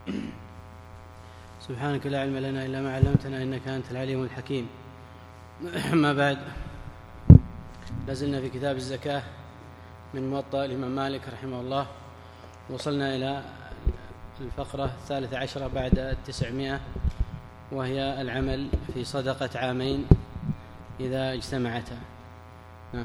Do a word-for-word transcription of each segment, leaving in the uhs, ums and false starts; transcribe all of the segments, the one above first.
سبحانك لا علم لنا إلا ما علمتنا إنك أنت العليم الحكيم. ما بعد، لازلنا في كتاب الزكاة من موطأ الإمام مالك رحمه الله. وصلنا إلى الفقرة الثالثة عشرة بعد التسعمائة، وهي العمل في صدقة عامين إذا اجتمعتا. نعم.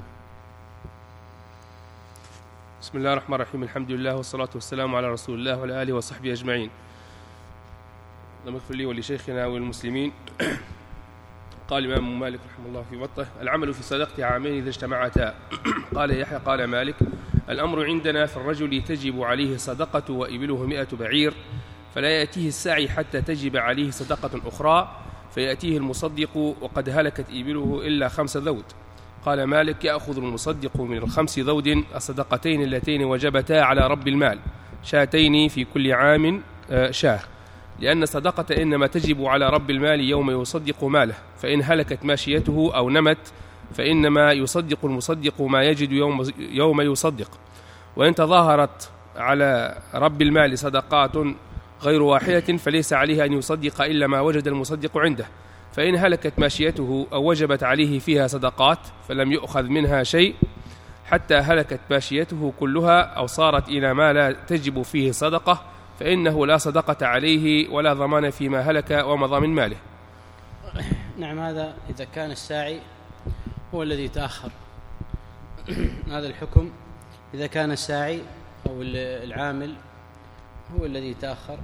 بسم الله الرحمن الرحيم. الحمد لله والصلاة والسلام على رسول الله وعلى آله وصحبه أجمعين. اللهم اغفر لي ولشيخنا والمسلمين. قال الإمام مالك رحمه الله في موطأه: العمل في صدقة عامين إذا اجتمعتا. قال يحيى قال مالك: الأمر عندنا في الرجل تجب عليه صدقة وإبله مئة بعير، فلا يأتيه الساعي حتى تجب عليه صدقة أخرى، فيأتيه المصدق وقد هلكت إبله إلا خمس ذود. قال مالك: يأخذ المصدق من الخمس ذود الصدقتين اللتين وجبتا على رب المال، شاتين في كل عام شاه، لأن الصدقة إنما تجب على رب المال يوم يصدق ماله، فإن هلكت ماشيته أو نمت فإنما يصدق المصدق ما يجد يوم, يوم يصدق. وإن تظاهرت على رب المال صدقات غير واحدة فليس عليه أن يصدق إلا ما وجد المصدق عنده، فإن هلكت ماشيته أو وجبت عليه فيها صدقات فلم يؤخذ منها شيء حتى هلكت ماشيته كلها أو صارت إلى ما لا تجب فيه صدقة، فإنه لا صدقة عليه ولا ضمان فيما هلك ومضى من ماله. نعم، هذا إذا كان الساعي هو الذي تأخر. هذا الحكم إذا كان الساعي أو العامل هو الذي تأخر،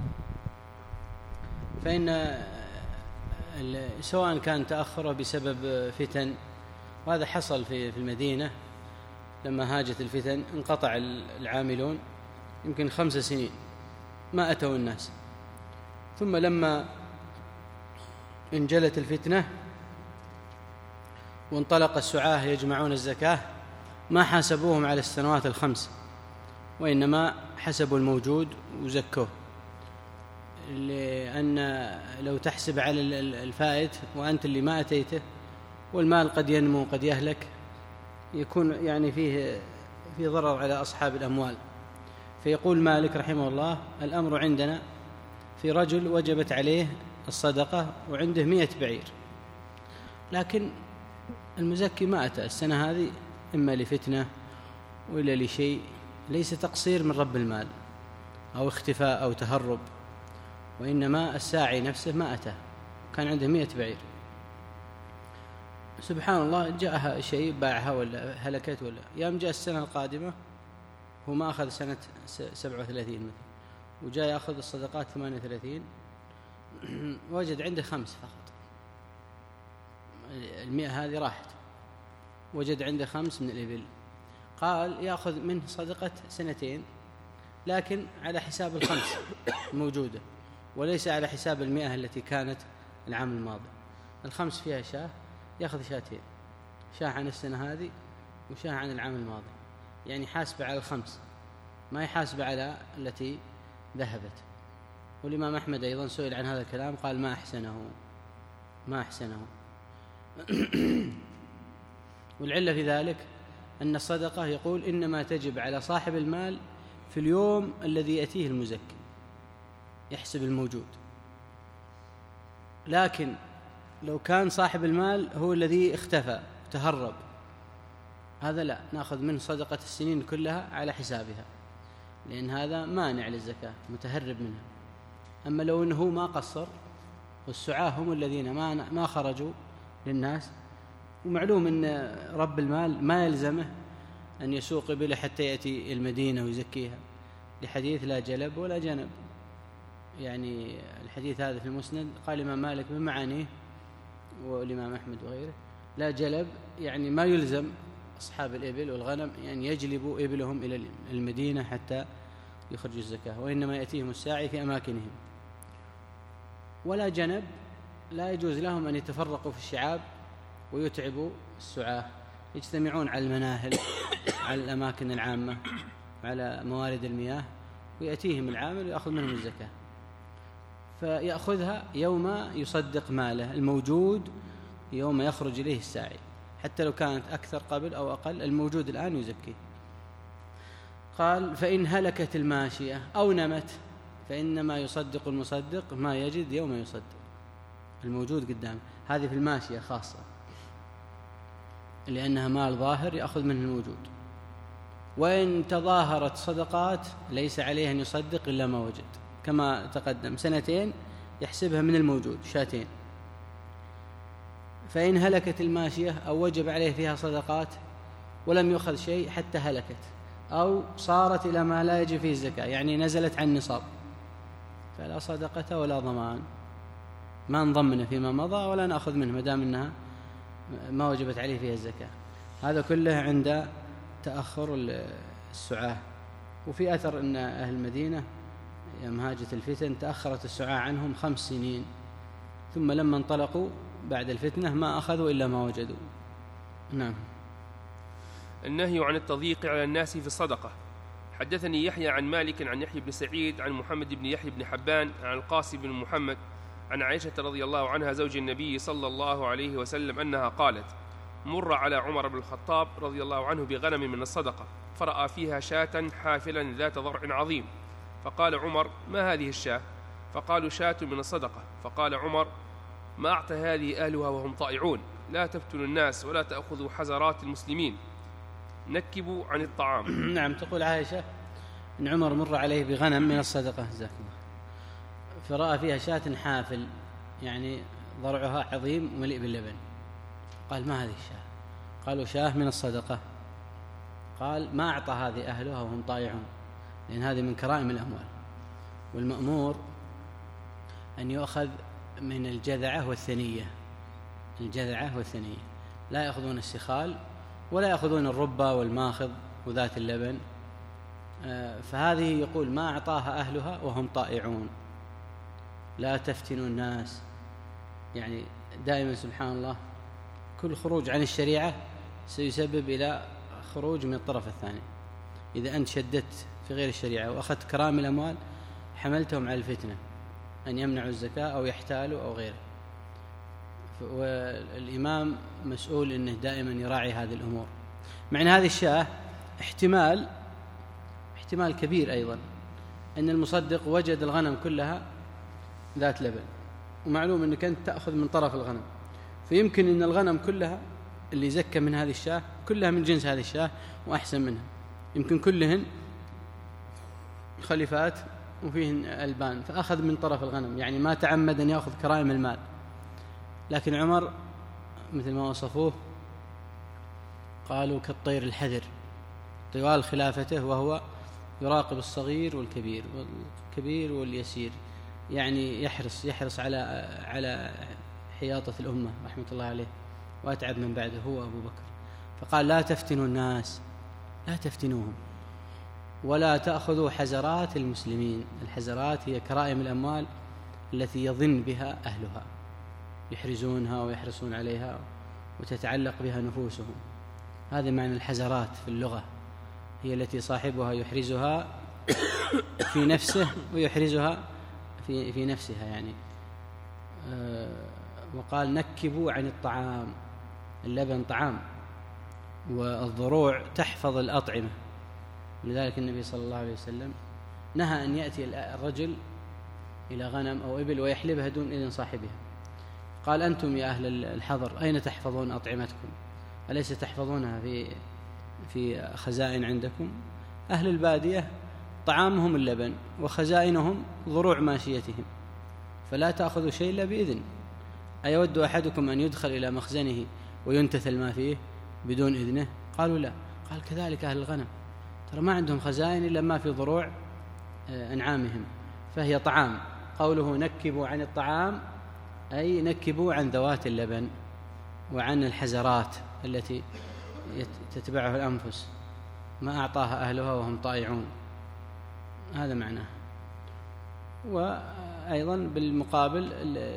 فإن سواء كان تأخره بسبب فتن، وهذا حصل في المدينة لما هاجت الفتن، انقطع العاملون يمكن خمس سنين ما أتوا الناس، ثم لما انجلت الفتنة وانطلق السعاة يجمعون الزكاة ما حاسبوهم على السنوات الخمس، وإنما حسبوا الموجود وزكوه، لأن لو تحسب على الفائت وأنت اللي ما أتيته والمال قد ينمو قد يهلك، يكون يعني فيه في ضرر على أصحاب الأموال. فيقول مالك رحمه الله: الأمر عندنا في رجل وجبت عليه الصدقة وعنده مئة بعير، لكن المزكي ما أتى السنة هذه، إما لفتنة وإلا لشيء، ليس تقصير من رب المال أو اختفاء أو تهرب، وإنما الساعي نفسه ما أتى، كان عنده مئة بعير. سبحان الله، جاءها شيء باعها ولا هلكت، ولا يوم جاء السنة القادمة هو ما أخذ سنة سبعة وثلاثين مثل، وجاء يأخذ الصدقات ثمانية وثلاثين، وجد عنده خمس فقط، المئة هذه راحت، وجد عنده خمس من الإبل. قال يأخذ منه صدقة سنتين، لكن على حساب الخمس موجودة، وليس على حساب المئة التي كانت العام الماضي. الخمس فيها شاه، يأخذ شاتين، شاه عن السنة هذه وشاه عن العام الماضي، يعني حاسب على الخمس، ما يحاسب على التي ذهبت. والإمام أحمد أيضا سئل عن هذا الكلام قال ما أحسنه ما أحسنه والعلة في ذلك أن الصدقة يقول إنما تجب على صاحب المال في اليوم الذي يأتيه المزكي، يحسب الموجود. لكن لو كان صاحب المال هو الذي اختفى تهرب، هذا لا، نأخذ منه صدقة السنين كلها على حسابها، لأن هذا مانع للزكاة، متهرب منها. أما لو أنه ما قصر، والسعاة هم الذين ما ما خرجوا للناس، ومعلوم أن رب المال ما يلزمه أن يسوق بله حتى يأتي المدينة ويزكيها، لحديث لا جلب ولا جنب. يعني الحديث هذا في المسند قال الإمام مالك بمعانيه والإمام أحمد وغيره: لا جلب يعني ما يلزم أصحاب الإبل والغنم يعني يجلبوا إبلهم إلى المدينة حتى يخرجوا الزكاة، وإنما يأتيهم الساعي في أماكنهم. ولا جنب، لا يجوز لهم أن يتفرقوا في الشعاب ويتعبوا السعاة، يجتمعون على المناهل، على الأماكن العامة، على موارد المياه، ويأتيهم العامل ويأخذ منهم الزكاة، فيأخذها يوم يصدق ماله الموجود، يوم يخرج إليه الساعي، حتى لو كانت أكثر قبل أو أقل، الموجود الآن يزكيه. قال: فإن هلكت الماشية أو نمت فإنما يصدق المصدق ما يجد يوم يصدق، الموجود قدامه. هذه في الماشية خاصة، لأنها مال ظاهر يأخذ منه الموجود. وإن تظاهرت صدقات ليس عليه أن يصدق إلا ما وجد، كما تقدم سنتين يحسبها من الموجود شاتين. فإن هلكت الماشية أو وجب عليه فيها صدقات ولم يؤخذ شيء حتى هلكت، أو صارت إلى ما لا يجب فيه الزكاة، يعني نزلت عن النصاب، فلا صدقة ولا ضمان، ما نضمن فيما مضى ولا نأخذ منه ما دام أنها ما وجبت عليه فيها الزكاة. هذا كله عند تأخر السعاة. وفي أثر أن أهل المدينة يوم هاجت الفتن تأخرت السعاة عنهم خمس سنين، ثم لما انطلقوا بعد الفتنة ما أخذوا إلا ما وجدوا. نعم. النهي عن التضييق على الناس في الصدقة. حدثني يحيى عن مالك عن يحيى بن سعيد عن محمد بن يحيى بن حبان عن القاسم بن محمد عن عائشة رضي الله عنها زوج النبي صلى الله عليه وسلم أنها قالت: مر على عمر بن الخطاب رضي الله عنه بغنم من الصدقة، فرأى فيها شاة حافلا ذات ضرع عظيم، فقال عمر: ما هذه الشاة؟ فقالوا: شاة من الصدقة. فقال عمر: ما أعطى هذه أهلها وهم طائعون، لا تفتنوا الناس ولا تأخذوا حزرات المسلمين، نكبوا عن الطعام. نعم. تقول عائشة إن عمر مر عليه بغنم من الصدقة جزاك الله، فرأى فيها شاة حافل، يعني ضرعها عظيم ومليء باللبن. قال: ما هذه الشاة؟ قالوا: شاة من الصدقة. قال: ما أعطى هذه أهلها وهم طائعون، لأن هذه من كرائم الأموال، والمأمور أن يؤخذ من الجذعة والثنية، الجذعة والثنية، لا يأخذون السخال ولا يأخذون الربة والماخذ وذات اللبن. فهذه يقول ما أعطاها أهلها وهم طائعون، لا تفتنوا الناس. يعني دائما سبحان الله كل خروج عن الشريعة سيسبب إلى خروج من الطرف الثاني. إذا أنت شددت في غير الشريعة وأخذت كرائم الأموال حملتهم على الفتنة أن يمنعوا الزكاة أو يحتالوا أو غيره. والإمام مسؤول أنه دائما يراعي هذه الأمور. مع أن هذه الشاة احتمال احتمال كبير أيضا أن المصدق وجد الغنم كلها ذات لبن، ومعلوم أنك أنت تأخذ من طرف الغنم، فيمكن أن الغنم كلها اللي زكى من هذه الشاة كلها من جنس هذه الشاة وأحسن منها، يمكن كلهن خليفات وفيهن ألبان، فأخذ من طرف الغنم، يعني ما تعمد أن يأخذ كرائم المال. لكن عمر مثل ما وصفوه قالوا كالطير الحذر طوال خلافته، وهو يراقب الصغير والكبير والكبير واليسير، يعني يحرص يحرص على على حياطة الأمة رحمة الله عليه، وأتعب من بعده هو أبو بكر. فقال: لا تفتنوا الناس، لا تفتنوهم، ولا تأخذوا حزرات المسلمين. الحزرات هي كرائم الأموال التي يظن بها أهلها، يحرزونها ويحرصون عليها وتتعلق بها نفوسهم. هذا معنى الحزرات في اللغة، هي التي صاحبها يحرزها في نفسه ويحرزها في في نفسها يعني. آه وقال: نكبوا عن الطعام. اللبن طعام، والضروع تحفظ الأطعمة، لذلك النبي صلى الله عليه وسلم نهى أن يأتي الرجل إلى غنم أو إبل ويحلبها دون إذن صاحبها. قال: أنتم يا أهل الحضر أين تحفظون أطعمتكم؟ أليس تحفظونها في في خزائن عندكم؟ أهل البادية طعامهم اللبن وخزائنهم ضروع ماشيتهم، فلا تأخذوا شيء إلا بإذن. أيود أحدكم أن يدخل إلى مخزنه وينتثل ما فيه بدون إذنه؟ قالوا: لا. قال: كذلك أهل الغنم، ترى ما عندهم خزائن إلا ما في ضروع أنعامهم، فهي طعام. قوله نكبوا عن الطعام أي نكبوا عن ذوات اللبن وعن الحزرات التي تتبعها الأنفس، ما أعطاها أهلها وهم طائعون، هذا معناه. وأيضا بالمقابل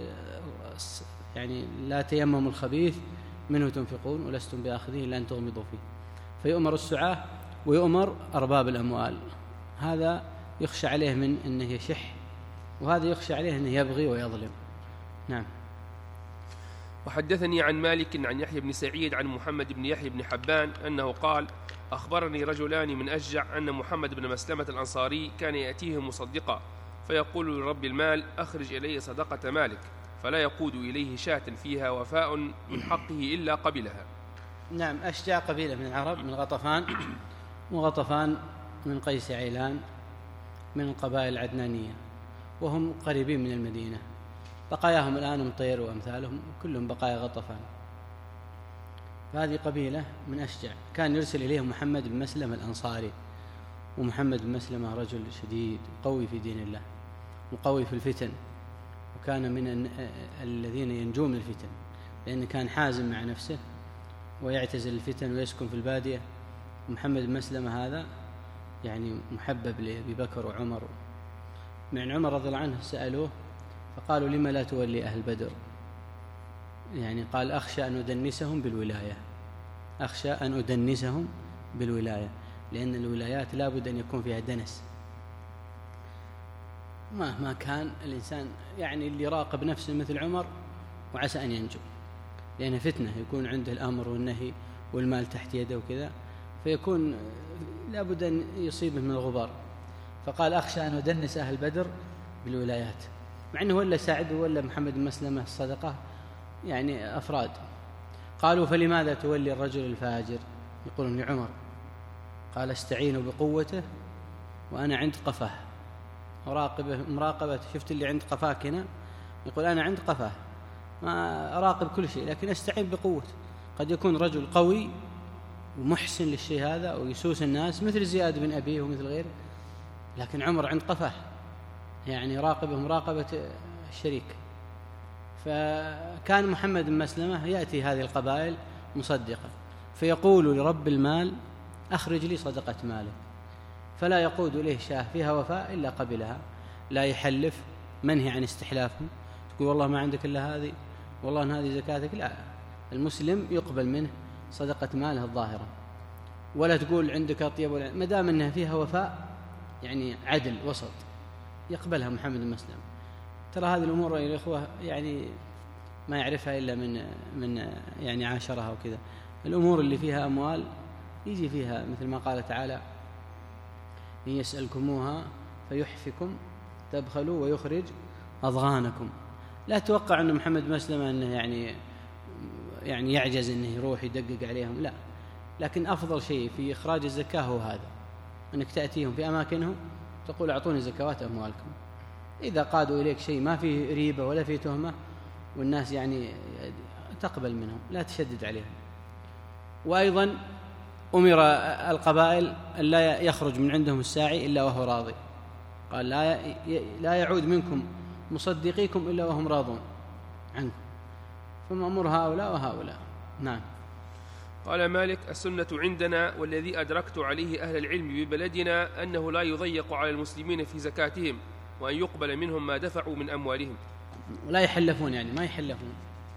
يعني لا تيمموا الخبيث منه تنفقون ولستم بآخذيه إلا أن تغمضوا فيه. فيؤمر السعاة ويؤمر أرباب الأموال، هذا يخشى عليه من أنه يشح، وهذا يخشى عليه أنه يبغي ويظلم. نعم. وحدثني عن مالك عن يحيى بن سعيد عن محمد بن يحيى بن حبان أنه قال: أخبرني رجلان من أشجع أن محمد بن مسلمة الأنصاري كان يأتيه مصدقا، فيقول لرب المال أخرج إلي صدقة مالك، فلا يقود إليه شاة فيها وفاء من حقه إلا قبلها. نعم. أشجع قبيلة من العرب من غطفان، وغطفان من قيس عيلان من القبائل العدنانية، وهم قريبين من المدينة، بقاياهم الآن مطير وأمثالهم كلهم بقايا غطفان. فهذه قبيلة من أشجع، كان يرسل إليهم محمد بن مسلمة الأنصاري، ومحمد بن مسلمة رجل شديد قوي في دين الله وقوي في الفتن، وكان من الذين ينجون من الفتن، لأنه كان حازم مع نفسه ويعتزل الفتن ويسكن في البادية. ومحمد بن مسلمة هذا يعني محبب لأبي بكر وعمر. مع عمر رضي الله عنه سألوه فقالوا لما لا تولي أهل بدر؟ يعني قال أخشى أن أدنسهم بالولاية، أخشى أن أدنسهم بالولاية، لأن الولايات لا بد أن يكون فيها دنس. مهما كان الإنسان يعني اللي راقب نفسه مثل عمر وعسى أن ينجو، لأنه فتنة، يكون عنده الأمر والنهي والمال تحت يده وكذا، فيكون لا بد أن يصيبه من الغبار. فقال أخشى أن أدنس أهل بدر بالولايات، مع أنه ولا سعد ولا محمد بن مسلمة الصدقة يعني أفراد. قالوا فلماذا تولي الرجل الفاجر؟ يقولون لعمر، قال استعينوا بقوته وأنا عند قفاه، مراقبة مراقبة شفت اللي عند قفاك هنا، يقول أنا عند قفاه ما أراقب كل شيء، لكن أستعين بقوته. قد يكون رجل قوي ومحسن للشيء هذا ويسوس الناس مثل زياد بن أبيه ومثل غيره، لكن عمر عند قفاه يعني راقبه مراقبة الشريك. فكان محمد بن مسلمة يأتي هذه القبائل مصدقا، فيقول لرب المال أخرج لي صدقة مالك، فلا يقود إليه شاه فيها وفاء إلا قبلها، لا يحلف، منهي عن استحلافهم، تقول والله ما عندك إلا هذه، والله أن هذه زكاتك، لا، المسلم يقبل منه صدقة ماله الظاهرة، ولا تقول عندك أطيب، ولا ما دام أنها فيها وفاء يعني عدل وسط يقبلها محمد بن مسلم. ترى هذه الأمور يا إخوة يعني ما يعرفها إلا من من يعني عاشرها وكذا. الأمور اللي فيها أموال يجي فيها مثل ما قال تعالى إن يسألكموها فيحفكم تبخلوا ويخرج أضغانكم. لا توقع أن محمد بن مسلمة أنه يعني يعني يعجز أنه يروح يدقق عليهم، لا، لكن أفضل شيء في إخراج الزكاة هو هذا، أنك تأتيهم في أماكنهم تقول أعطوني زكوات أموالكم. إذا قادوا إليك شيء ما فيه ريبة ولا فيه تهمة والناس يعني تقبل منهم، لا تشدد عليهم. وأيضا أمر القبائل أن لا يخرج من عندهم الساعي إلا وهو راضي، قال لا لا يعود منكم مصدقيكم إلا وهم راضون عنكم، فمأمر هؤلاء وهؤلاء. نعم. قال مالك السنة عندنا والذي أدركت عليه أهل العلم ببلدنا أنه لا يضيق على المسلمين في زكاتهم، وأن يقبل منهم ما دفعوا من أموالهم. ولا يحلفون، يعني ما يحلفون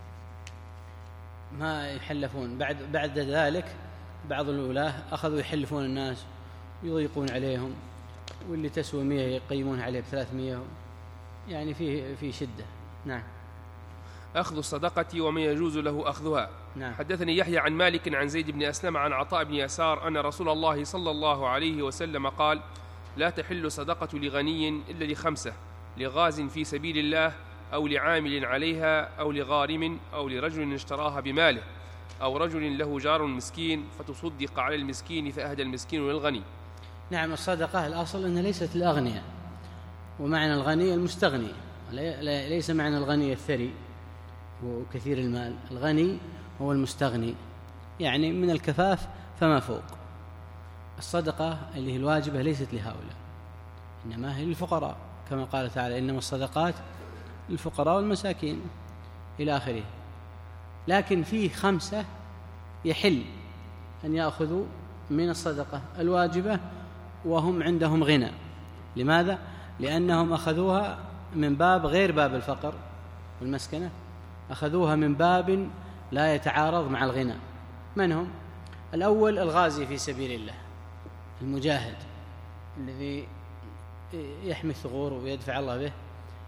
ما يحلفون بعد بعد ذلك بعض الولاة أخذوا يحلفون الناس يضيقون عليهم، واللي تسوى مئة يقيمونها عليه بثلاثمائة، يعني فيه في شدة. نعم. أخذ الصدقة ومن يجوز له أخذها. نعم. حدثني يحيى عن مالك عن زيد بن أسلم عن عطاء بن يسار أن رسول الله صلى الله عليه وسلم قال لا تحل صدقة لغني إلا لخمسة: لغاز في سبيل الله، أو لعامل عليها، أو لغارم، أو لرجل اشتراها بماله، أو رجل له جار مسكين فتصدق على المسكين فأهدى المسكين للغني. نعم. الصدقة الأصل أنها ليست للأغنياء، ومعنى الغني المستغني، ليس معنى الغني الثري وكثير المال. الغني هو المستغني، يعني من الكفاف فما فوق. الصدقة اللي هي الواجبة ليست لهؤلاء، إنما هي للفقراء، كما قال تعالى إنما الصدقات للفقراء والمساكين إلى آخره. لكن فيه خمسة يحل أن يأخذوا من الصدقة الواجبة وهم عندهم غنى. لماذا؟ لأنهم أخذوها من باب غير باب الفقر والمسكنة، أخذوها من باب لا يتعارض مع الغنى. من هم؟ الأول الغازي في سبيل الله، المجاهد الذي يحمي الثغور ويدفع الله به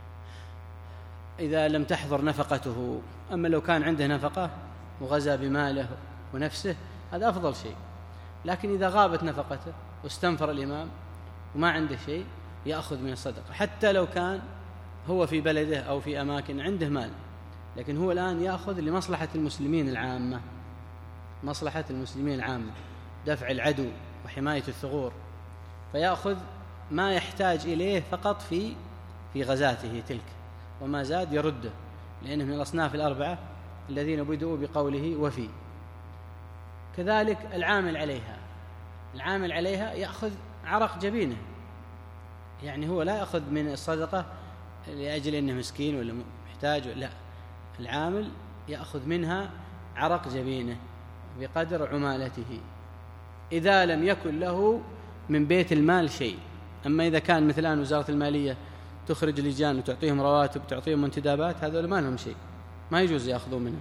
إذا لم تحضر نفقته. أما لو كان عنده نفقة وغزا بماله ونفسه هذا أفضل شيء، لكن إذا غابت نفقته واستنفر الإمام وما عنده شيء يأخذ من الصدقة، حتى لو كان هو في بلده أو في أماكن عنده مال، لكن هو الآن يأخذ لمصلحة المسلمين العامة، مصلحة المسلمين العامة، دفع العدو وحماية الثغور، فيأخذ ما يحتاج إليه فقط في في غزاته تلك، وما زاد يرده، لأنه من الأصناف الأربعة الذين بدؤوا بقوله وفي. كذلك العامل عليها، العامل عليها يأخذ عرق جبينه، يعني هو لا يأخذ من الصدقة لأجل أنه مسكين ولا محتاج، لا، العامل يأخذ منها عرق جبينه بقدر عمالته إذا لم يكن له من بيت المال شيء. أما إذا كان مثل الآن وزارة المالية تخرج لجان وتعطيهم رواتب وتعطيهم انتدابات، هذول ما لهم شيء، ما يجوز يأخذوا منها.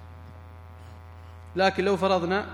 لكن لو فرضنا،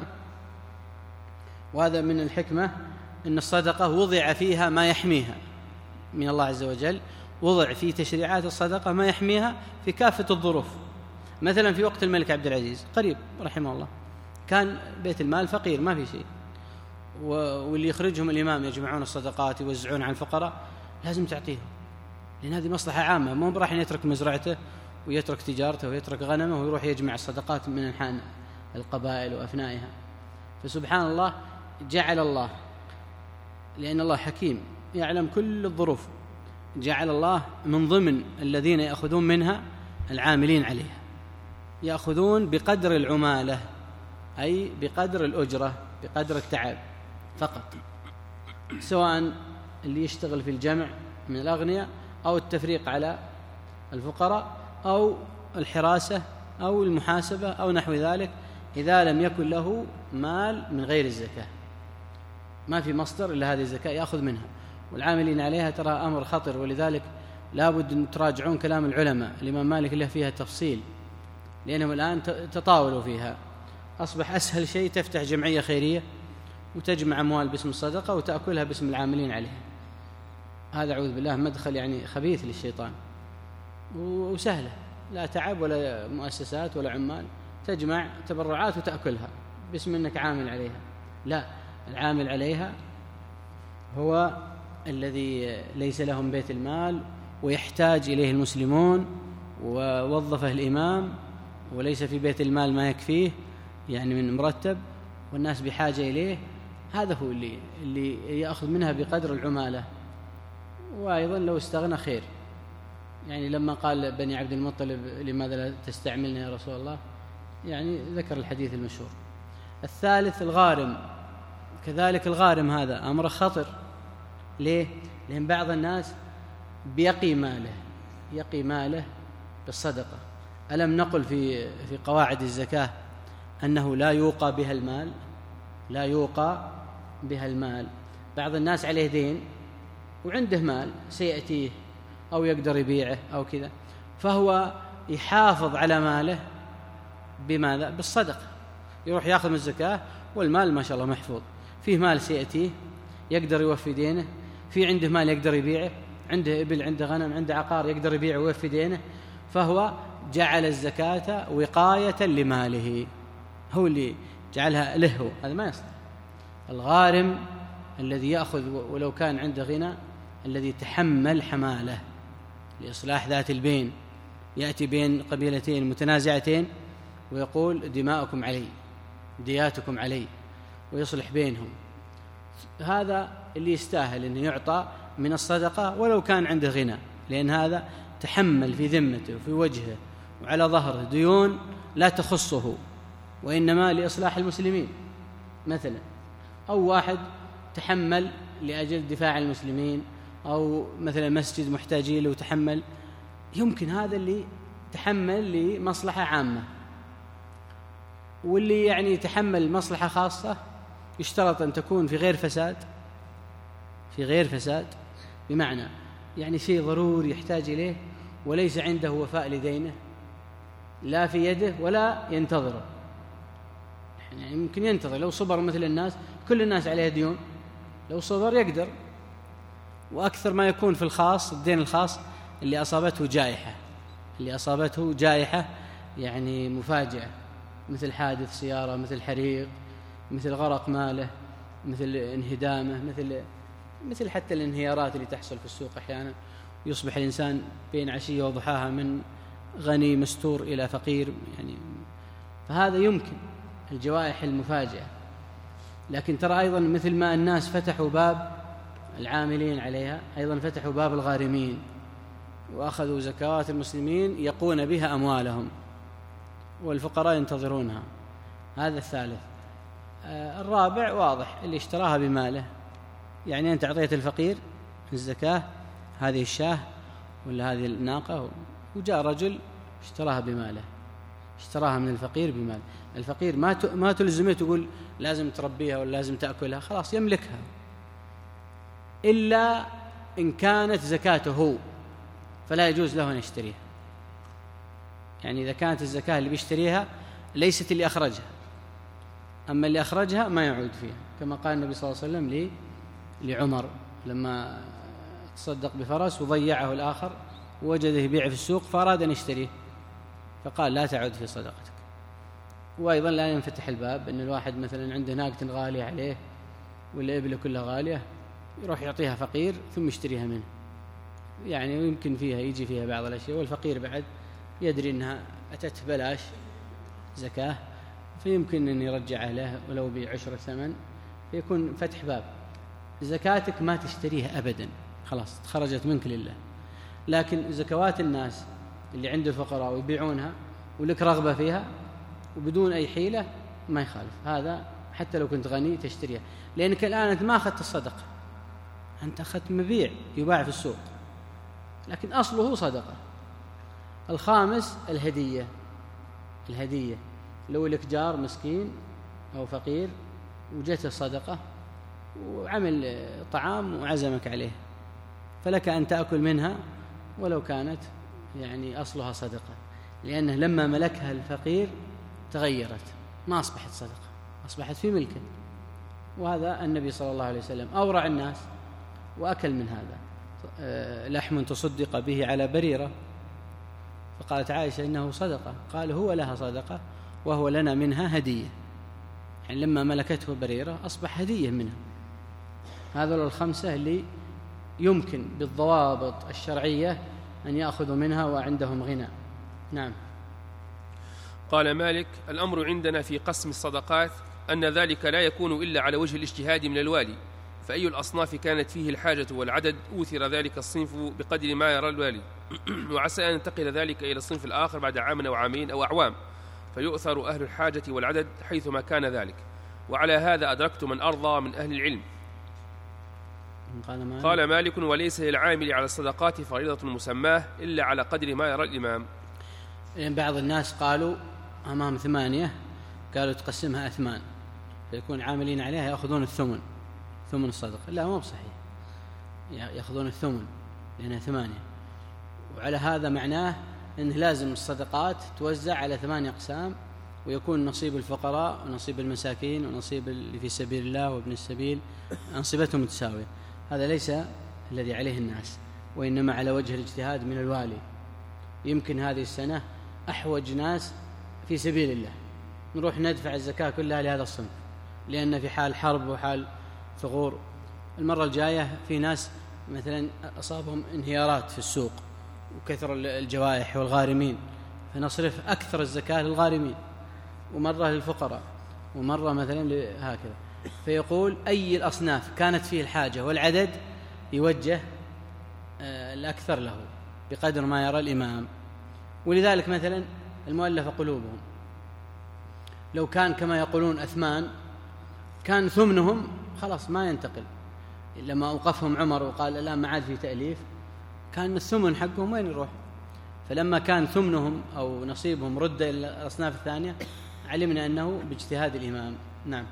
وهذا من الحكمة، أن الصدقة وضع فيها ما يحميها من الله عز وجل، وضع في تشريعات الصدقة ما يحميها في كافة الظروف. مثلا في وقت الملك عبد العزيز قريب رحمه الله كان بيت المال فقير ما في شيء، واللي يخرجهم الإمام يجمعون الصدقات يوزعون على الفقراء لازم تعطيهم، لأن هذه مصلحة عامة، مو براح يترك مزرعته ويترك تجارته ويترك غنمه ويروح يجمع الصدقات من أنحاء القبائل وأفنائها. فسبحان الله جعل الله، لأن الله حكيم يعلم كل الظروف، جعل الله من ضمن الذين يأخذون منها العاملين عليها، يأخذون بقدر العمالة، أي بقدر الأجرة، بقدر التعب فقط، سواء اللي يشتغل في الجمع من الأغنياء أو التفريق على الفقراء أو الحراسة أو المحاسبة أو نحو ذلك، إذا لم يكن له مال من غير الزكاة، ما في مصدر إلا هذه الزكاة يأخذ منها. والعاملين عليها ترى أمر خطر، ولذلك لابد أن تراجعون كلام العلماء. الإمام مالك له فيها تفصيل، لأنهم الآن تطاولوا فيها، أصبح أسهل شيء تفتح جمعية خيرية وتجمع أموال باسم الصدقة وتأكلها باسم العاملين عليها. هذا أعوذ بالله مدخل يعني خبيث للشيطان، وسهلة، لا تعب ولا مؤسسات ولا عمال، تجمع تبرعات وتأكلها باسم أنك عامل عليها. لا، العامل عليها هو الذي ليس لهم بيت المال ويحتاج إليه المسلمون، ووظفه الإمام وليس في بيت المال ما يكفيه يعني من مرتب، والناس بحاجة إليه، هذا هو اللي, اللي يأخذ منها بقدر العمالة. وأيضا لو استغنى خير، يعني لما قال بني عبد المطلب لماذا لا تستعملنا يا رسول الله، يعني ذكر الحديث المشهور. الثالث الغارم، كذلك الغارم هذا أمر خطر. ليه؟ لأن بعض الناس بيقي ماله، يقي ماله بالصدقة. ألم نقل في في قواعد الزكاة أنه لا يوقى بها المال، لا يوقى بها المال. بعض الناس عليه دين وعنده مال سيأتيه أو يقدر يبيعه أو كذا، فهو يحافظ على ماله بماذا؟ بالصدقة، يروح يأخذ من الزكاة والمال ما شاء الله محفوظ، فيه مال سيأتيه يقدر يوفي دينه، في عنده مال يقدر يبيعه، عنده إبل، عنده غنم، عنده عقار يقدر يبيعه ويوفي دينه، فهو جعل الزكاة وقاية لماله، هو اللي جعلها له، هذا ما يصلح. الغارم الذي يأخذ ولو كان عنده غنى، الذي تحمل حماله لإصلاح ذات البين، يأتي بين قبيلتين متنازعتين ويقول دماؤكم علي، دياتكم علي، ويصلح بينهم، هذا اللي يستاهل أن يعطى من الصدقة ولو كان عنده غنى، لأن هذا تحمل في ذمته وفي وجهه وعلى ظهره ديون لا تخصه، وإنما لإصلاح المسلمين مثلا، أو واحد تحمل لأجل دفاع المسلمين، أو مثلا مسجد محتاجين له وتحمل، يمكن هذا اللي تحمل لمصلحة عامة. واللي يعني يتحمل مصلحة خاصة يشترط أن تكون في غير فساد، في غير فساد بمعنى يعني شيء ضروري يحتاج إليه وليس عنده وفاء لدينه، لا في يده ولا ينتظره، يعني ممكن ينتظر، لو صبر مثل الناس، كل الناس عليها ديون، لو صبر يقدر. وأكثر ما يكون في الخاص، الدين الخاص اللي أصابته جائحة، اللي أصابته جائحة يعني مفاجئة، مثل حادث سيارة، مثل حريق، مثل غرق ماله، مثل انهدامه، مثل مثل حتى الانهيارات اللي تحصل في السوق أحيانا، يصبح الإنسان بين عشية وضحاها من غني مستور إلى فقير يعني، فهذا يمكن الجوائح المفاجئة. لكن ترى أيضا مثل ما الناس فتحوا باب العاملين عليها، أيضا فتحوا باب الغارمين وأخذوا زكوات المسلمين يقون بها أموالهم والفقراء ينتظرونها. هذا الثالث. آه الرابع واضح، اللي اشتراها بماله، يعني أنت أعطيت الفقير الزكاة هذه الشاه ولا هذه الناقة، وجاء رجل اشتراها بماله، اشتراها من الفقير بماله. الفقير ما ما تلزمه تقول لازم تربيها ولا لازم تأكلها، خلاص يملكها، إلا إن كانت زكاته هو فلا يجوز له أن يشتريها. يعني إذا كانت الزكاة اللي بيشتريها ليست اللي أخرجها، أما اللي أخرجها ما يعود فيها، كما قال النبي صلى الله عليه وسلم لي لعمر لما تصدق بفرس وضيعه الآخر ووجده يبيع في السوق فأراد أن يشتريه، فقال لا تعود في صدقتك. وأيضا لا ينفتح الباب أن الواحد مثلا عنده ناقة غالية عليه ولا إبله كلها غالية يروح يعطيها فقير ثم يشتريها منه، يعني يمكن فيها يجي فيها بعض الأشياء، والفقير بعد يدري أنها أتت بلاش زكاة فيمكن أن يرجعها له ولو بعشر ثمن، فيكون فتح باب. زكاتك ما تشتريها أبدا، خلاص خرجت منك لله. لكن زكوات الناس اللي عند الفقراء ويبيعونها ولك رغبة فيها وبدون أي حيلة ما يخالف، هذا حتى لو كنت غني تشتريها، لأنك الآن أنت ما أخذت الصدقة، أنت أخذت مبيع يباع في السوق، لكن أصله صدقة. الخامس الهدية. الهدية لو لك جار مسكين أو فقير وجته صدقة وعمل طعام وعزمك عليه، فلك أن تأكل منها ولو كانت يعني أصلها صدقة، لأنه لما ملكها الفقير تغيرت، ما أصبحت صدقة، أصبحت في ملكه. وهذا النبي صلى الله عليه وسلم أورع الناس وأكل من هذا لحم تصدق به على بريرة، فقالت عائشة إنه صدقة، قال هو لها صدقة وهو لنا منها هدية، يعني لما ملكته بريرة أصبح هدية منها. هذول الخمسة اللي يمكن بالضوابط الشرعية أن يأخذوا منها وعندهم غنى. نعم. قال مالك: الأمر عندنا في قسم الصدقات أن ذلك لا يكون إلا على وجه الاجتهاد من الوالي، فأي الأصناف كانت فيه الحاجة والعدد أوثر ذلك الصنف بقدر ما يرى الوالي وعسى أن ينتقل ذلك إلى الصنف الآخر بعد عام أو عامين أو أعوام، فيؤثر أهل الحاجة والعدد حيثما كان ذلك. وعلى هذا أدركت من أرضى من أهل العلم. قال مالك, قال مالك: وليس للعامل على الصدقات فريضة مسماه إلا على قدر ما يرى الإمام. يعني بعض الناس قالوا أمام ثمانية قالوا تقسمها أثمان فيكون عاملين عليها يأخذون الثمن، ثمن الصدقة. لا، مو بصحيح، يأخذون الثمن لأنها ثمانية، وعلى هذا معناه أنه لازم الصدقات توزع على ثمانية أقسام، ويكون نصيب الفقراء ونصيب المساكين ونصيب اللي في سبيل الله وابن السبيل أنصبتهم متساوية. هذا ليس الذي عليه الناس، وإنما على وجه الاجتهاد من الوالي. يمكن هذه السنة أحوج ناس في سبيل الله نروح ندفع الزكاة كلها لهذا الصنف، لأن في حال حرب وحال ثغور. المرة الجاية في ناس مثلا أصابهم انهيارات في السوق وكثر الجوائح والغارمين، فنصرف أكثر الزكاة للغارمين، ومرة للفقراء، ومرة مثلا هكذا. فيقول أي الأصناف كانت فيه الحاجة والعدد يوجه الأكثر له بقدر ما يرى الإمام. ولذلك مثلا المؤلفة قلوبهم لو كان كما يقولون أثمان كان ثمنهم خلاص ما ينتقل. لما أوقفهم عمر وقال الآن ما عاد في تأليف، كان الثمن حقهم وين يروح؟ فلما كان ثمنهم أو نصيبهم رد إلى الأصناف الثانية علمنا أنه باجتهاد الإمام. نعم.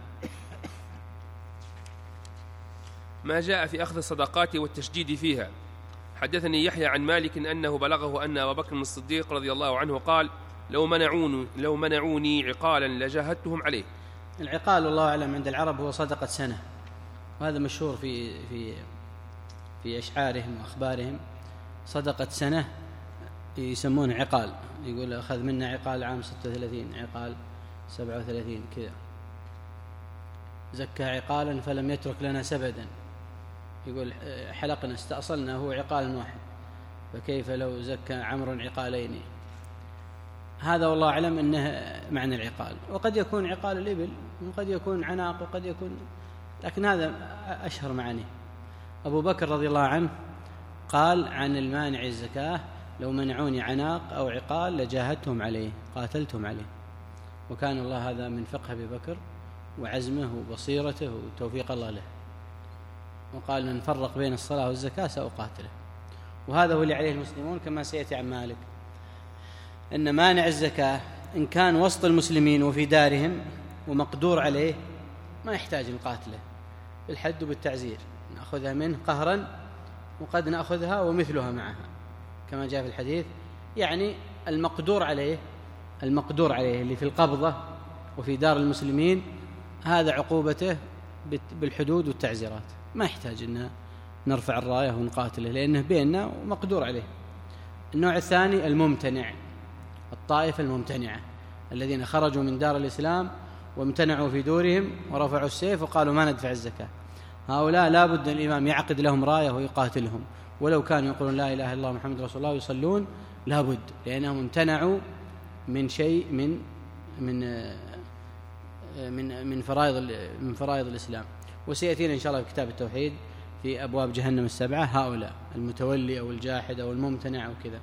ما جاء في أخذ الصدقات والتشديد فيها. حدثني يحيى عن مالك أنه بلغه أن أبا بكر الصديق رضي الله عنه قال: لو منعوني, لو منعوني عقالا لجاهدتهم عليه. العقال والله أعلم عند العرب هو صدقة سنة، وهذا مشهور في في في أشعارهم وأخبارهم. صدقة سنة يسمونه عقال، يقول أخذ منا عقال عام ستة وثلاثين، عقال سبعة وثلاثين كذا. زكى عقالا فلم يترك لنا سبدا، يقول حلقنا استأصلنا هو عقال واحد، فكيف لو زكى عمرو عقالين؟ هذا والله أعلم أنه معنى العقال، وقد يكون عقال الإبل وقد يكون عناق وقد يكون، لكن هذا أشهر معانيه. أبو بكر رضي الله عنه قال عن المانع الزكاة: لو منعوني عناق أو عقال لجاهدتهم عليه، قاتلتهم عليه. وكان الله هذا من فقه أبي بكر وعزمه وبصيرته وتوفيق الله له، وقال: من فرق بين الصلاة والزكاة سأقاتله. وهذا هو اللي عليه المسلمون، كما سيأتي عن مالك، أن مانع الزكاة إن كان وسط المسلمين وفي دارهم ومقدور عليه ما يحتاج نقاتله بالحد وبالتعزير، نأخذها منه قهرا وقد نأخذها ومثلها معها كما جاء في الحديث. يعني المقدور عليه المقدور عليه اللي في القبضة وفي دار المسلمين، هذا عقوبته بالحدود والتعزيرات، ما يحتاج أن نرفع الراية ونقاتله لأنه بيننا ومقدور عليه. النوع الثاني الممتنع، الطائفة الممتنعة الذين خرجوا من دار الإسلام وامتنعوا في دورهم ورفعوا السيف وقالوا ما ندفع الزكاة، هؤلاء لا بد الإمام يعقد لهم راية ويقاتلهم، ولو كانوا يقولون لا إله إلا الله محمد رسول الله ويصلون لا بد، لأنهم امتنعوا من شيء من من من من فرائض من فرائض الإسلام. وسيأتينا إن شاء الله في كتاب التوحيد في أبواب جهنم السبعة هؤلاء المتولي أو الجاحد أو الممتنع أو كذا.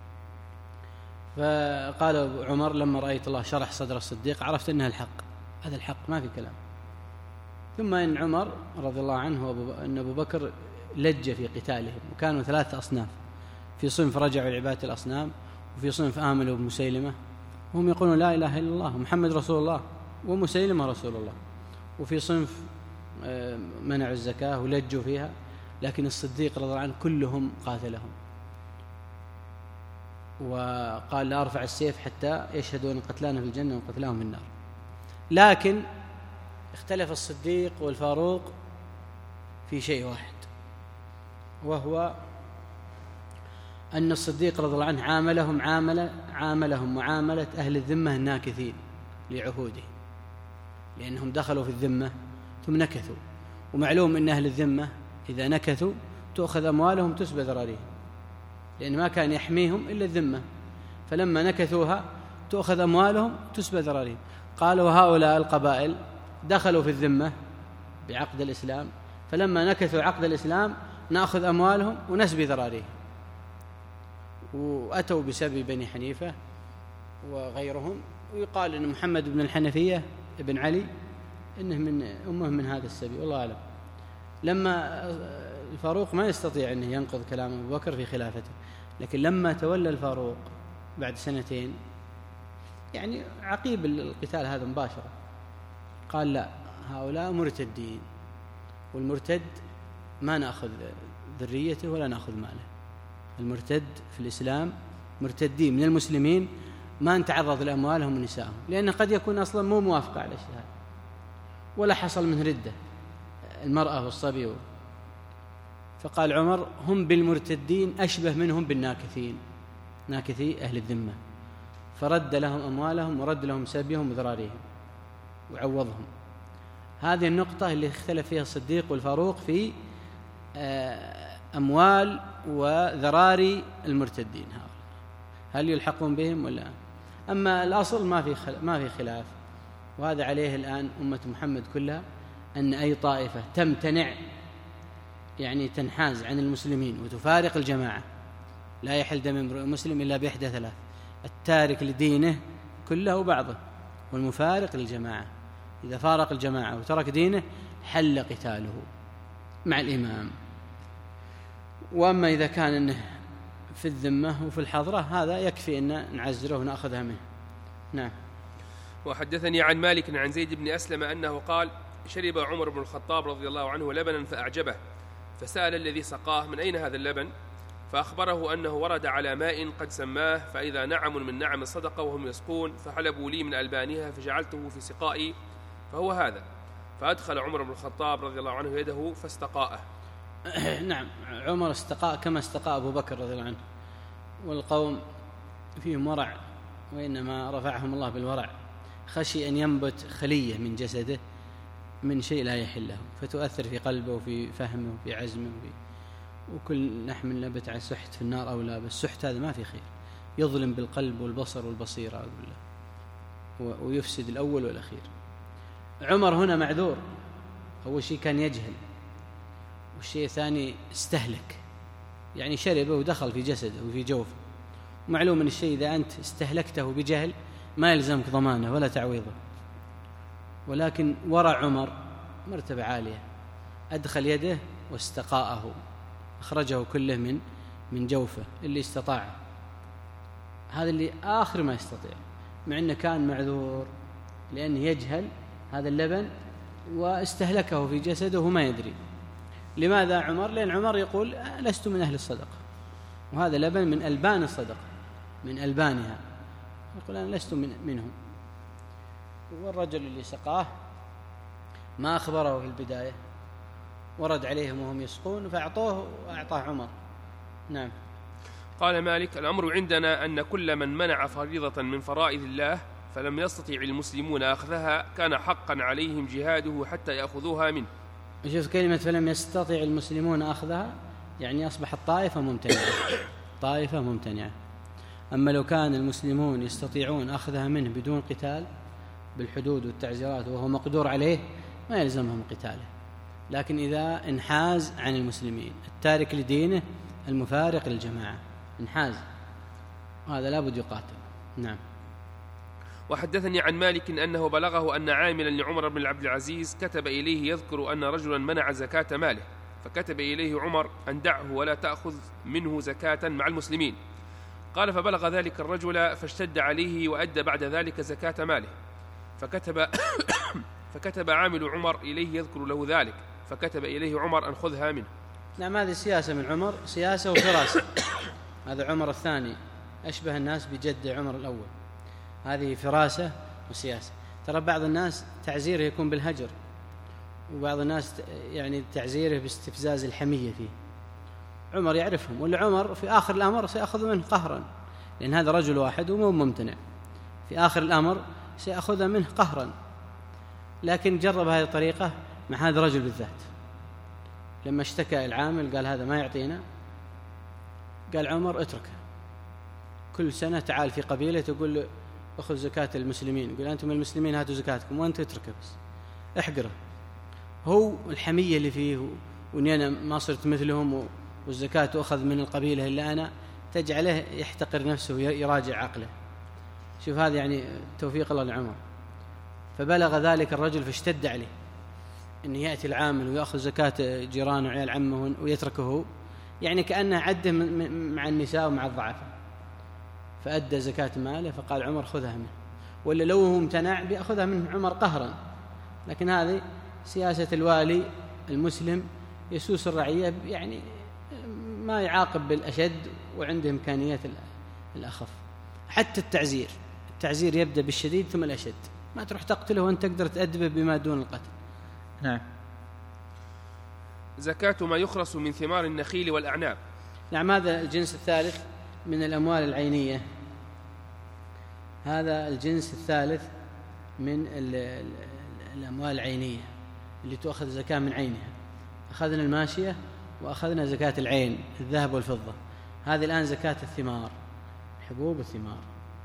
فقال عمر: لما رأيت الله شرح صدر الصديق عرفت أنها الحق، هذا الحق ما في كلام. ثم إن عمر رضي الله عنه أن أبو بكر لج في قتالهم، وكانوا ثلاثة أصناف، في صنف رجعوا لعبادة الأصنام، وفي صنف آمنوا بمسيلمة وهم يقولون لا إله إلا الله محمد رسول الله ومسيلمة رسول الله، وفي صنف منعوا الزكاة ولجوا فيها، لكن الصديق رضي الله عنه كلهم قاتلهم وقال: لا أرفع السيف حتى يشهدوا أن قتلانا في الجنة وقتلاهم في النار. لكن اختلف الصديق والفاروق في شيء واحد، وهو أن الصديق رضي الله عنه عاملهم عاملة عاملهم معاملة أهل الذمة الناكثين لعهودهم، لأنهم دخلوا في الذمة ثم نكثوا، ومعلوم أن أهل الذمة إذا نكثوا تأخذ أموالهم تسبى ذراريهم، لأن ما كان يحميهم إلا الذمة، فلما نكثوها تأخذ أموالهم تسبى ذراريهم. قالوا: وهؤلاء القبائل دخلوا في الذمة بعقد الإسلام، فلما نكثوا عقد الإسلام نأخذ أموالهم ونسبي ذراريهم. وأتوا بسبي بني حنيفة وغيرهم، ويقال أن محمد بن الحنفية ابن علي إنه من أمه من هذا السبي، والله أعلم. لما الفاروق ما يستطيع أنه ينقض كلام أبو بكر في خلافته، لكن لما تولى الفاروق بعد سنتين، يعني عقيب القتال هذا مباشرة، قال: لا، هؤلاء مرتدين، والمرتد ما نأخذ ذريته ولا نأخذ ماله. المرتد في الإسلام مرتدين من المسلمين ما نتعرض لأموالهم ونسائهم، لأنه قد يكون أصلا مو موافق على الشهادة ولا حصل من ردة المرأة والصبي. فقال عمر: هم بالمرتدين أشبه منهم بالناكثين، ناكثي أهل الذمة، فرد لهم أموالهم ورد لهم سبيهم وذراريهم وعوضهم. هذه النقطة اللي اختلف فيها الصديق والفاروق في أموال وذراري المرتدين، هل يلحقون بهم ولا؟ أما الأصل ما في ما في خلاف، وهذا عليه الآن أمة محمد كلها، أن أي طائفة تمتنع يعني تنحاز عن المسلمين وتفارق الجماعة، لا يحل دم امرئ مسلم إلا بإحدى ثلاث: التارك لدينه كله وبعضه، والمفارق للجماعة. إذا فارق الجماعة وترك دينه حل قتاله مع الإمام. وأما إذا كان إنه في الذمة وفي الحضرة هذا يكفي أن نعزره ونأخذها منه. نعم. وحدثني عن مالك عن زيد بن أسلم أنه قال: شرب عمر بن الخطاب رضي الله عنه لبنا فأعجبه، فسأل الذي سقاه: من أين هذا اللبن؟ فأخبره أنه ورد على ماء قد سماه، فإذا نعم من نعم الصدقة وهم يسقون، فحلبوا لي من ألبانها فجعلته في سقائي فهو هذا. فأدخل عمر بن الخطاب رضي الله عنه يده فاستقاءه. نعم، عمر استقاء كما استقاء أبو بكر رضي الله عنه، والقوم فيهم ورع، وإنما رفعهم الله بالورع، خشي أن ينبت خلية من جسده من شيء لا يحله، فتؤثر في قلبه وفي فهمه وفي عزمه وفي وكل لحم نبت على سحت في النار أو لا، بس السحت هذا ما في خير، يظلم بالقلب والبصر والبصيرة أقول الله، ويفسد الأول والأخير. عمر هنا معذور، أول شيء كان يجهل، والشيء الثاني استهلك، يعني شربه ودخل في جسده وفي جوفه. معلوم أن الشيء إذا أنت استهلكته بجهل ما يلزمك ضمانه ولا تعويضه، ولكن ورع عمر مرتبة عالية، أدخل يده واستقاءه، أخرجه كله من من جوفه اللي استطاع، هذا اللي آخر ما يستطيع، مع أنه كان معذور لأنه يجهل هذا اللبن واستهلكه في جسده وما يدري. لماذا عمر؟ لأن عمر يقول لست من أهل الصدقة، وهذا لبن من ألبان الصدقة، من ألبانها، يقول أنا لست من منهم. والرجل اللي سقاه ما أخبره في البداية، ورد عليهم وهم يسقون فأعطوه وأعطاه عمر. نعم. قال مالك: الأمر عندنا أن كل من منع فريضة من فرائض الله فلم يستطيع المسلمون أخذها كان حقا عليهم جهاده حتى يأخذوها منه. شوف كلمة فلم يستطيع المسلمون أخذها، يعني أصبحت طائفة ممتنعة، طائفة ممتنعة. أما لو كان المسلمون يستطيعون أخذها منه بدون قتال بالحدود والتعزيرات وهو مقدور عليه ما يلزمهم قتاله، لكن إذا انحاز عن المسلمين، التارك لدينه المفارق للجماعة، انحاز، هذا لابد يقاتل. نعم. وحدثني عن مالك أنه بلغه أن عاملا لعمر بن عبد العزيز كتب إليه يذكر أن رجلا منع زكاة ماله، فكتب إليه عمر أن دعه ولا تأخذ منه زكاة مع المسلمين. قال: فبلغ ذلك الرجل فاشتد عليه وأدى بعد ذلك زكاة ماله، فكتب فكتب عامل عمر إليه يذكر له ذلك، فكتب إليه عمر أن خذها منه. نعم، هذه سياسة من عمر، سياسة وفراسة. هذا عمر الثاني أشبه الناس بجد عمر الأول، هذه فراسة وسياسة. ترى بعض الناس تعزيره يكون بالهجر، وبعض الناس يعني تعزيره باستفزاز الحمية فيه. عمر يعرفهم، ولا عمر في آخر الأمر سيأخذ منه قهرا، لأن هذا رجل واحد ومو ممتنع، في آخر الأمر سيأخذ منه قهرا. لكن جرب هذه الطريقة مع هذا الرجل بالذات، لما اشتكى العامل قال هذا ما يعطينا، قال عمر اتركه، كل سنة تعال في قبيلة تقول له أخذ زكاة المسلمين، يقول أنتم المسلمين هاتوا زكاتكم، وأنت اتركه بس احقره. هو الحمية اللي فيه، وأني أنا ما صرت مثلهم والزكاة تؤخذ من القبيلة إلا أنا، تجعله يحتقر نفسه ويراجع عقله. شوف هذا يعني توفيق الله لعمر. فبلغ ذلك الرجل فاشتد عليه أن يأتي العامل ويأخذ زكاة جيرانه وعيال عمه ويتركه، يعني كأنه عده مع النساء ومع الضعفاء، فأدى زكاة ماله. فقال عمر خذها منه، ولا لو هو امتنع بيأخذها منه عمر قهرا. لكن هذه سياسة الوالي المسلم، يسوس الرعية، يعني ما يعاقب بالأشد وعنده إمكانيات الأخف. حتى التعزير، التعزير يبدأ بالشديد ثم الأشد، ما تروح تقتله وأنت تقدر تأدبه بما دون القتل. نعم. زكاة ما يخرس من ثمار النخيل والأعناب. نعم، هذا الجنس الثالث من الأموال العينية، هذا الجنس الثالث من الأموال العينية اللي تؤخذ زكاة من عينها. أخذنا الماشية وأخذنا زكاة العين، الذهب والفضة. هذه الآن زكاة الثمار، حبوب الثمار.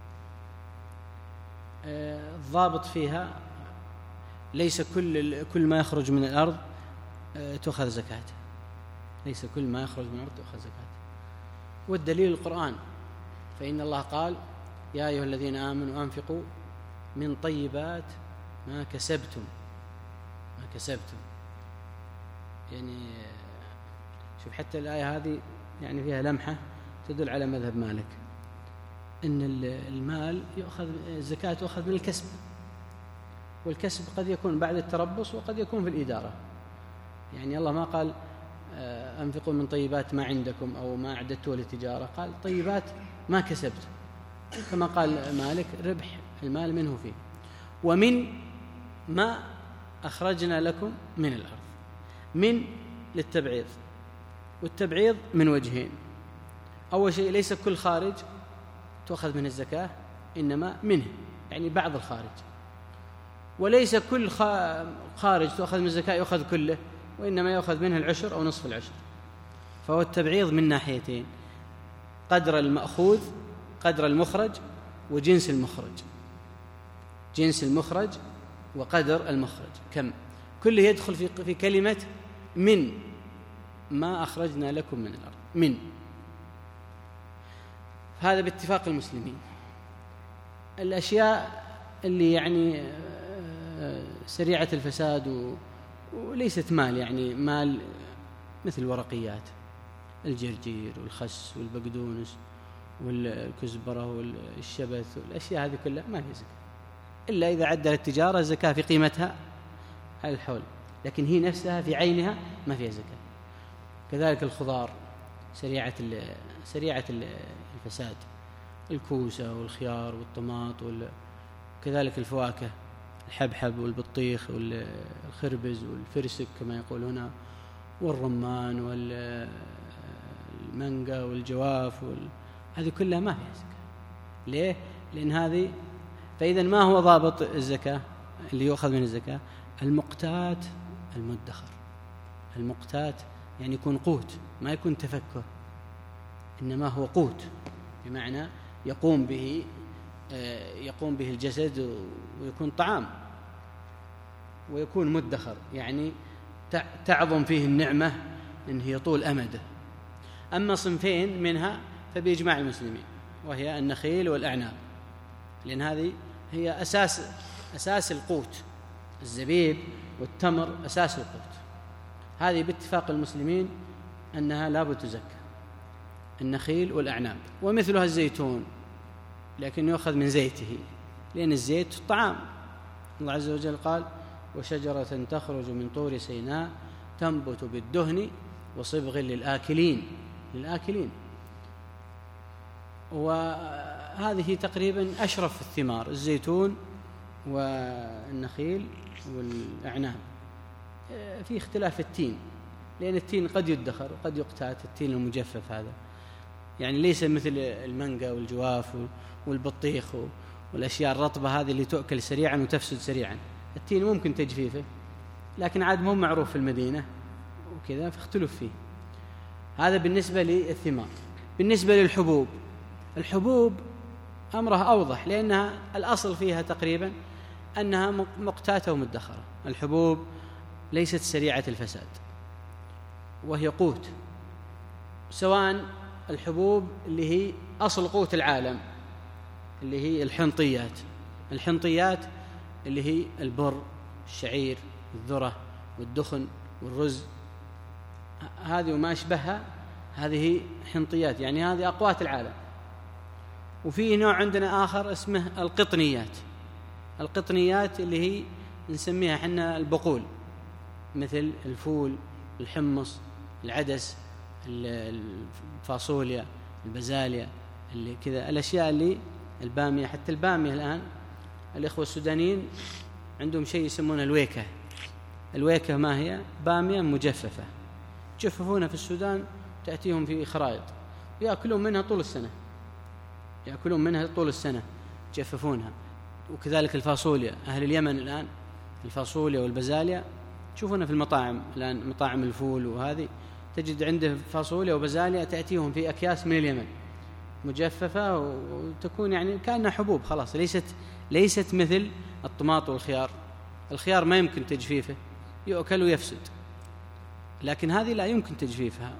الضابط فيها ليس كل كل ما يخرج من الأرض تؤخذ زكاته، ليس كل ما يخرج من الأرض تؤخذ زكاته. والدليل القرآن، فإن الله قال يا أيها الذين آمنوا أنفقوا من طيبات ما كسبتم ما كسبتم يعني شوف حتى الآية هذه يعني فيها لمحة تدل على مذهب مالك، إن المال يؤخذ الزكاة تؤخذ من الكسب، والكسب قد يكون بعد التربص وقد يكون في الإدارة. يعني الله ما قال أنفقوا من طيبات ما عندكم أو ما أعددتوا للتجارة، قال طيبات ما كسبت، كما قال مالك ربح المال منه فيه. ومن ما أخرجنا لكم من الأرض، من للتبعيض، والتبعيض من وجهين. أول شيء ليس كل خارج تؤخذ من الزكاة، إنما منه يعني بعض الخارج. وليس كل خارج تؤخذ من الزكاة يؤخذ كله، وإنما يؤخذ منه العشر أو نصف العشر. فهو التبعيض من ناحيتين: قدر المأخوذ، قدر المخرج، وجنس المخرج. جنس المخرج وقدر المخرج كم، كله يدخل في في كلمة من ما أخرجنا لكم من الأرض. من هذا باتفاق المسلمين. الأشياء اللي يعني سريعة الفساد وليست مال، يعني مال مثل الورقيات، الجرجير والخس والبقدونس والكزبرة والشبث والأشياء هذه كلها ما فيها زكاة، إلا إذا عدل التجارة الزكاة في قيمتها على الحول، لكن هي نفسها في عينها ما فيها زكاة. كذلك الخضار سريعة سريعة الفساد، الكوسة والخيار والطماط، وكذلك الفواكه، الحبحب والبطيخ والخربز والفرسك كما يقول هنا، والرمان والمانجا والجواف وال... هذه كلها ما فيها زكاة. ليه؟ لأن هذه. فإذا ما هو ضابط الزكاة اللي يؤخذ من الزكاة؟ المقتات المدخر. المقتات يعني يكون قوت، ما يكون تفكر، إنما هو قوت، بمعنى يقوم به يقوم به الجسد ويكون طعام، ويكون مدخر، يعني تعظم فيه النعمة إن هي طول أمده. أما صنفين منها فبإجماع المسلمين، وهي النخيل والأعناب، لأن هذه هي أساس أساس القوت. الزبيب والتمر أساس القوت. هذه باتفاق المسلمين أنها لا بد تزكى، النخيل والأعناب. ومثلها الزيتون، لكن يؤخذ من زيته، لأن الزيت طعام. الله عز وجل قال: وشجرة تخرج من طور سيناء تنبت بالدهن وصبغ للآكلين. للآكلين. وهذه تقريبا أشرف الثمار، الزيتون والنخيل والأعناب. في اختلاف التين، لأن التين قد يدخر وقد يقتات، التين المجفف هذا يعني ليس مثل المانجا والجواف والبطيخ والأشياء الرطبة هذه اللي تؤكل سريعا وتفسد سريعا. التين ممكن تجفيفه، لكن عاد مو معروف في المدينة وكذا، فاختلف فيه. هذا بالنسبة للثمار. بالنسبة للحبوب، الحبوب أمرها أوضح، لأنها الأصل فيها تقريبا أنها مقتاتة ومدخرة. الحبوب ليست سريعة الفساد، وهي قوت، سواء الحبوب اللي هي أصل قوت العالم، اللي هي الحنطيات. الحنطيات اللي هي البر، الشعير، الذرة والدخن والرز، هذه وما أشبهها، هذه حنطيات، يعني هذه أقوات العالم. وفي نوع عندنا آخر اسمه القطنيات. القطنيات اللي هي نسميها حنا البقول، مثل الفول، الحمص، العدس، الفاصوليا، البزاليا، اللي كذا الأشياء اللي البامية. حتى البامية الآن الإخوة السودانيين عندهم شيء يسمونه الويكة. الويكة ما هي؟ بامية مجففة، يجففونها في السودان، تأتيهم في خرائط، يأكلون منها طول السنة، يأكلون منها طول السنة يجففونها. وكذلك الفاصوليا، أهل اليمن الآن الفاصوليا والبزاليا تشوفونها في المطاعم الآن، مطاعم الفول وهذه، تجد عنده فاصوليا وبزاليا تأتيهم في أكياس من اليمن مجففة، وتكون يعني كأنها حبوب خلاص، ليست ليست مثل الطماط والخيار. الخيار ما يمكن تجفيفه، يؤكل ويفسد، لكن هذه لا يمكن تجفيفها،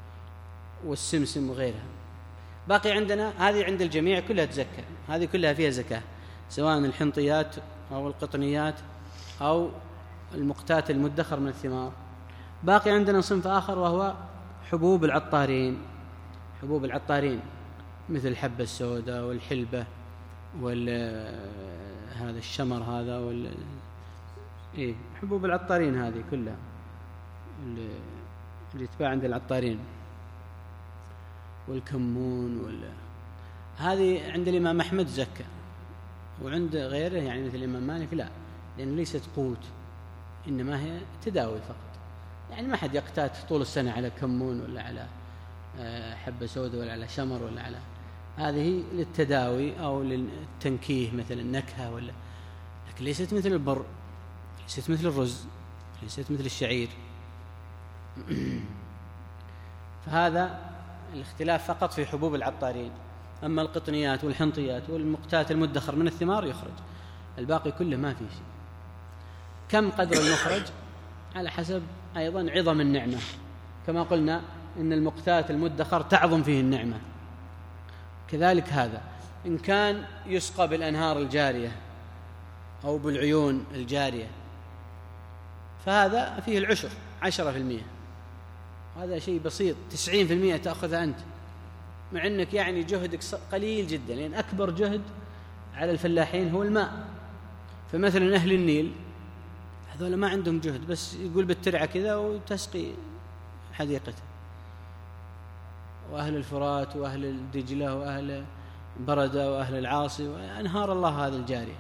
والسمسم وغيرها. باقي عندنا هذه عند الجميع كلها تزكى، هذه كلها فيها زكاة، سواء الحنطيات أو القطنيات أو المقتات المدخر من الثمار. باقي عندنا صنف آخر وهو حبوب العطارين. حبوب العطارين مثل الحبة السوداء والحلبة وهذا الشمر هذا وال إيه حبوب العطارين هذه كلها اللي تباع عند العطارين، والكمون وال... هذه عند الإمام أحمد زكى، وعند غيره يعني مثل الإمام مالك لا، لأن ليست قوت، إنما هي تداوي فقط. يعني ما حد يقتات طول السنة على كمون ولا على حبة سوداء ولا على شمر ولا على هذه، للتداوي أو للتنكيه مثل النكهة ولا. لكن ليست مثل البر، ليست مثل الرز، ليست مثل الشعير. فهذا الاختلاف فقط في حبوب العطارين. أما القطنيات والحنطيات والمقتات المدخر من الثمار يخرج، الباقي كله ما في شيء. كم قدر المخرج؟ على حسب أيضا عظم النعمة، كما قلنا إن المقتات المدخر تعظم فيه النعمة، كذلك هذا إن كان يسقى بالأنهار الجارية أو بالعيون الجارية فهذا فيه العشر عشرة في المئة، هذا شيء بسيط. تسعين في المئة تأخذها أنت، مع أنك يعني جهدك قليل جدا، لأن أكبر جهد على الفلاحين هو الماء. فمثلا أهل النيل هذول ما عندهم جهد، بس يقول بالترعة كذا وتسقي حديقته. وأهل الفرات وأهل الدجلة وأهل بردة وأهل العاصي وأنهار الله هذا الجارية.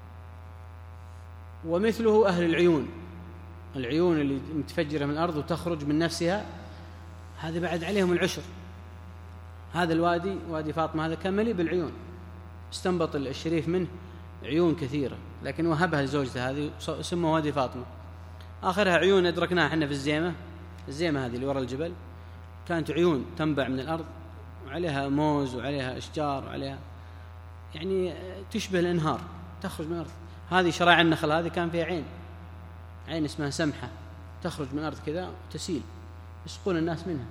ومثله أهل العيون، العيون اللي متفجرة من الأرض وتخرج من نفسها، هذا بعد عليهم العشر. هذا الوادي وادي فاطمة هذا كان مليء بالعيون، استنبط الشريف منه عيون كثيرة، لكن وهبها لزوجته هذه سموه وادي فاطمة. آخرها عيون أدركناها احنا في الزيمة، الزيمة هذه اللي وراء الجبل كانت عيون تنبع من الأرض وعليها موز وعليها أشجار وعليها يعني تشبه الأنهار تخرج من الأرض. هذه شراع النخل هذه كان فيها عين، عين اسمها سمحة تخرج من الأرض كذا وتسيل، يسقون الناس منها.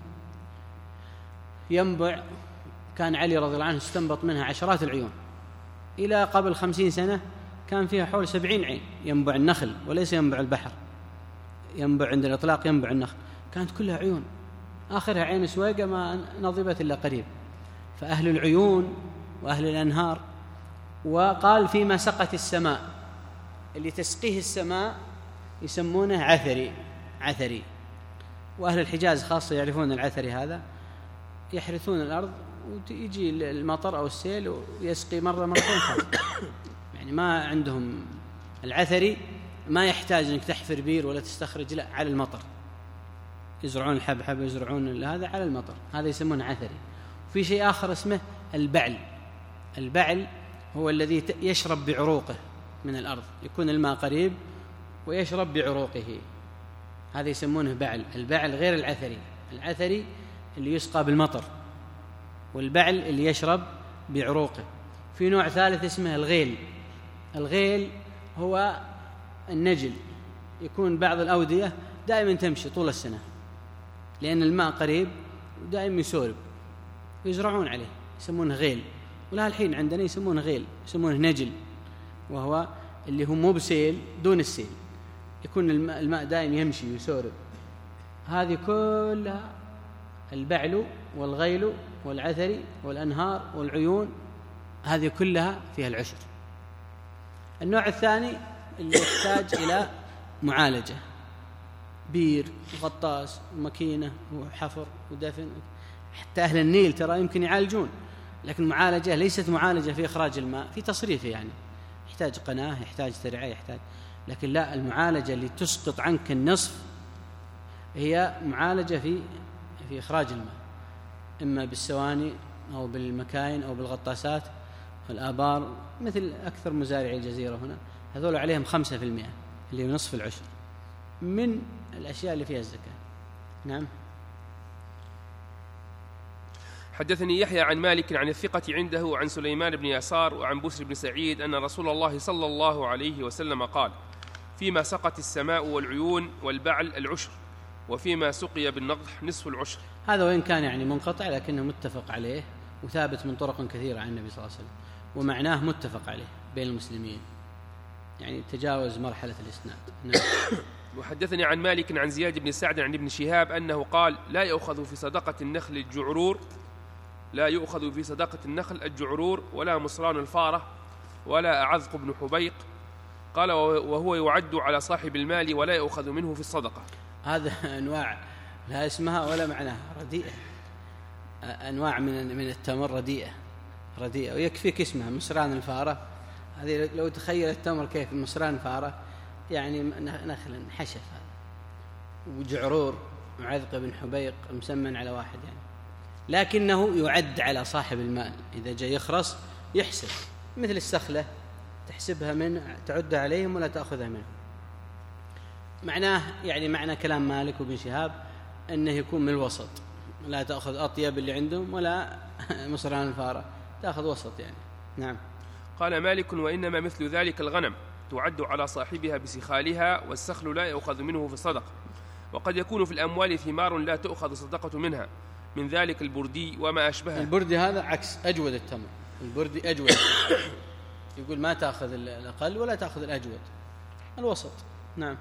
ينبع كان علي رضي الله عنه استنبط منها عشرات العيون. إلى قبل خمسين سنة كان فيها حول سبعين عين ينبع النخل، وليس ينبع البحر، ينبع عند الإطلاق ينبع النخل، كانت كلها عيون. آخرها عين سويقة ما نضبت إلا قريب. فأهل العيون وأهل الأنهار. وقال فيما سقت السماء، اللي تسقيه السماء يسمونه عثري، عثري. وأهل الحجاز خاصة يعرفون العثري هذا، يحرثون الأرض ويجي المطر أو السيل ويسقي مرة مرتين خاصة. يعني ما عندهم العثري ما يحتاج أنك تحفر بير ولا تستخرج، لا، على المطر يزرعون الحبحب يزرعون هذا على المطر، هذا يسمونه عثري. وفي شيء آخر اسمه البعل. البعل هو الذي يشرب بعروقه من الأرض، يكون الماء قريب ويشرب بعروقه، هذا يسمونه بعل. البعل غير العثري، العثري اللي يسقى بالمطر، والبعل اللي يشرب بعروقه. في نوع ثالث اسمه الغيل. الغيل هو النجل، يكون بعض الأودية دائما تمشي طول السنة لأن الماء قريب ودائما يسورب، يزرعون عليه يسمونه غيل. ولا الحين عندنا يسمونه غيل، يسمونه نجل، وهو اللي هو مو بسيل، دون السيل، يكون الماء, الماء دائم يمشي ويسورب. هذه كلها البعل والغيل والعثري والأنهار والعيون، هذه كلها فيها العشر. النوع الثاني اللي يحتاج إلى معالجة، بير وغطاس ومكينة وحفر ودفن. حتى أهل النيل ترى يمكن يعالجون، لكن معالجة ليست معالجة في إخراج الماء، في تصريفه، يعني يحتاج قناة، يحتاج ترعة، يحتاج، لكن لا، المعالجة اللي تسقط عنك النصف هي معالجة في في إخراج الماء، إما بالسواني أو بالمكاين أو بالغطاسات والآبار، مثل أكثر مزارعي الجزيرة هنا، هذول عليهم خمسة في المئة اللي هو نصف العشر من الأشياء اللي فيها الزكاة. نعم. حدثني يحيى عن مالك عن الثقة عنده عن سليمان بن يسار وعن بسر بن سعيد أن رسول الله صلى الله عليه وسلم قال: فيما سقت السماء والعيون والبعل العشر، وفيما سقي بالنضح نصف العشر. هذا وإن كان يعني منقطع لكنه متفق عليه وثابت من طرق كثيرة عن النبي صلى الله عليه وسلم، ومعناه متفق عليه بين المسلمين، يعني تجاوز مرحلة الإسناد. نعم. وحدثني عن مالك عن زياد بن سعد عن ابن شهاب أنه قال: لا يؤخذ في صدقة النخل الجعرور لا يؤخذ في صدقة النخل الجعرور ولا مصران الفارة ولا أعذق بن حبيق. قال: وهو يعد على صاحب المال ولا يؤخذ منه في الصدقة. هذا أنواع لا اسمها ولا معناها، رديئة، أنواع من من التمر رديئة رديئة ويكفيك اسمها مصران الفارة. هذه لو تخيل التمر كيف مصران فارة، يعني نخل حشف هذا، وجعرور وعذق بن حبيق مسمن على واحد يعني، لكنه يعد على صاحب المال. إذا جاء يخرص يحسب، مثل السخلة تحسبها من تعدها عليهم ولا تأخذها منهم. معناه يعني معنى كلام مالك وابن شهاب أنه يكون من الوسط، لا تأخذ أطيب اللي عندهم ولا مصران الفارة، تأخذ وسط يعني. نعم. قال مالك: وإنما مثل ذلك الغنم تعد على صاحبها بسخالها، والسخل لا يؤخذ منه في الصدقة. وقد يكون في الأموال ثمار لا تؤخذ الصدقة منها، من ذلك البردي وما أشبهه. البردي هذا عكس أجود التمر، البردي أجود يقول ما تأخذ الأقل ولا تأخذ الأجود، الوسط. نعم.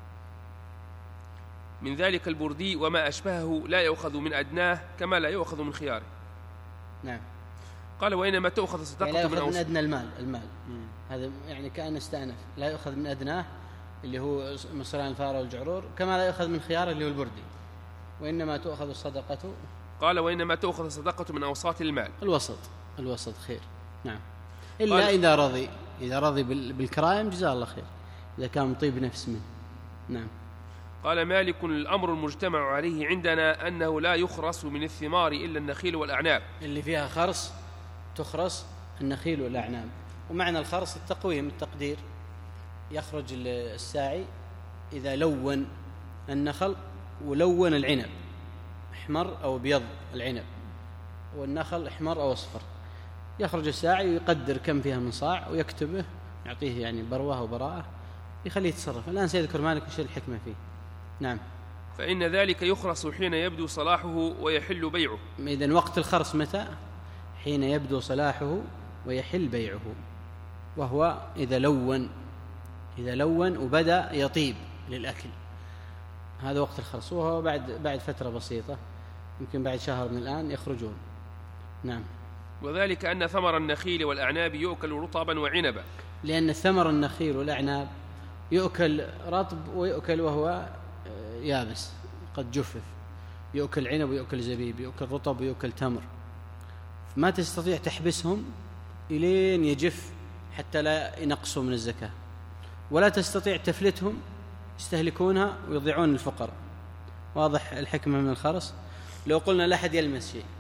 من ذلك البردي وما أشبهه لا يؤخذ من أدناه كما لا يؤخذ من خياره. نعم. قال: وإنما تؤخذ الصدقة يعني لا من, يؤخذ من أدنى المال المال مم. هذا يعني كأن استأنف، لا يؤخذ من أدناه اللي هو مصران الفارة والجعرور كما لا يؤخذ من خياره اللي هو البردي، وإنما تؤخذ الصدقة. قال: وإنما تؤخذ الصدقة من أوساط المال، الوسط، الوسط خير. نعم. إلا إذا رضي، إذا رضي بالكرائم جزاه الله خير، إذا كان طيب نفس منه. نعم. قال مالك: الأمر المجتمع عليه عندنا أنه لا يخرس من الثمار إلا النخيل والأعناب. اللي فيها خرس تخرس النخيل والأعناب. ومعنى الخرس التقويم، التقدير. يخرج الساعي إذا لون النخل ولون العنب، احمر أو ابيض العنب والنخل احمر أو اصفر، يخرج الساعي ويقدر كم فيها من صاع ويكتبه، يعطيه يعني بروة وبراءة، يخليه يتصرف. الآن سيذكر مالك وش الحكمة فيه. نعم. فإن ذلك يخرس حين يبدو صلاحه ويحل بيعه. إذن وقت الخرس متى؟ حين يبدو صلاحه ويحل بيعه، وهو إذا لون، إذا لون وبدأ يطيب للأكل، هذا وقت الخرس. وهو بعد بعد فترة بسيطة، يمكن بعد شهر من الآن يخرجون. نعم. وذلك أن ثمر النخيل والأعناب يؤكل رطبا وعنبا، لأن ثمر النخيل والأعناب يؤكل رطب ويؤكل وهو يابس قد جفف، يؤكل عنب ويؤكل زبيب، يؤكل رطب ويؤكل تمر، ما تستطيع تحبسهم إلين يجف حتى لا ينقصوا من الزكاة، ولا تستطيع تفلتهم يستهلكونها ويضيعون الفقراء. واضح الحكمة من الخرس؟ لو قلنا لا أحد يلمس شيء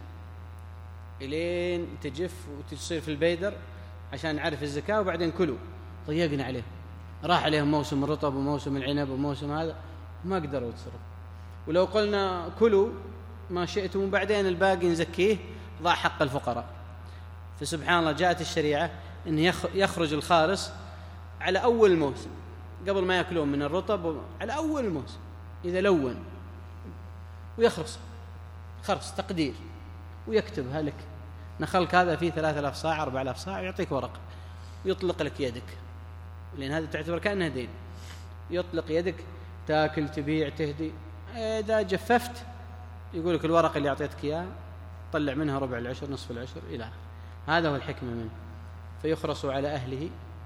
إلين تجف وتصير في البيدر عشان نعرف الزكاة، وبعدين كلوا، ضيقنا عليهم، راح عليهم موسم الرطب وموسم العنب وموسم هذا، ما قدروا يتصرف. ولو قلنا كلوا ما شئتم وبعدين الباقي نزكيه، ضاع حق الفقراء. فسبحان الله جاءت الشريعة أن يخرج الخارس على أول الموسم قبل ما يأكلون من الرطب، على أول الموسم إذا لون ويخرس خرس تقدير ويكتبها لك، نخلك هذا فيه ثلاثة آلاف صاع أربعة آلاف صاع، ويعطيك ورقة ويطلق لك يدك، لأن هذا تعتبر كأنها دين. يطلق يدك، تاكل تبيع تهدي. إذا جففت يقول لك الورقة اللي أعطيتك إياه طلع منها ربع العشر نصف العشر إلى هذا هو الحكمة منه. فيخرس على أهله،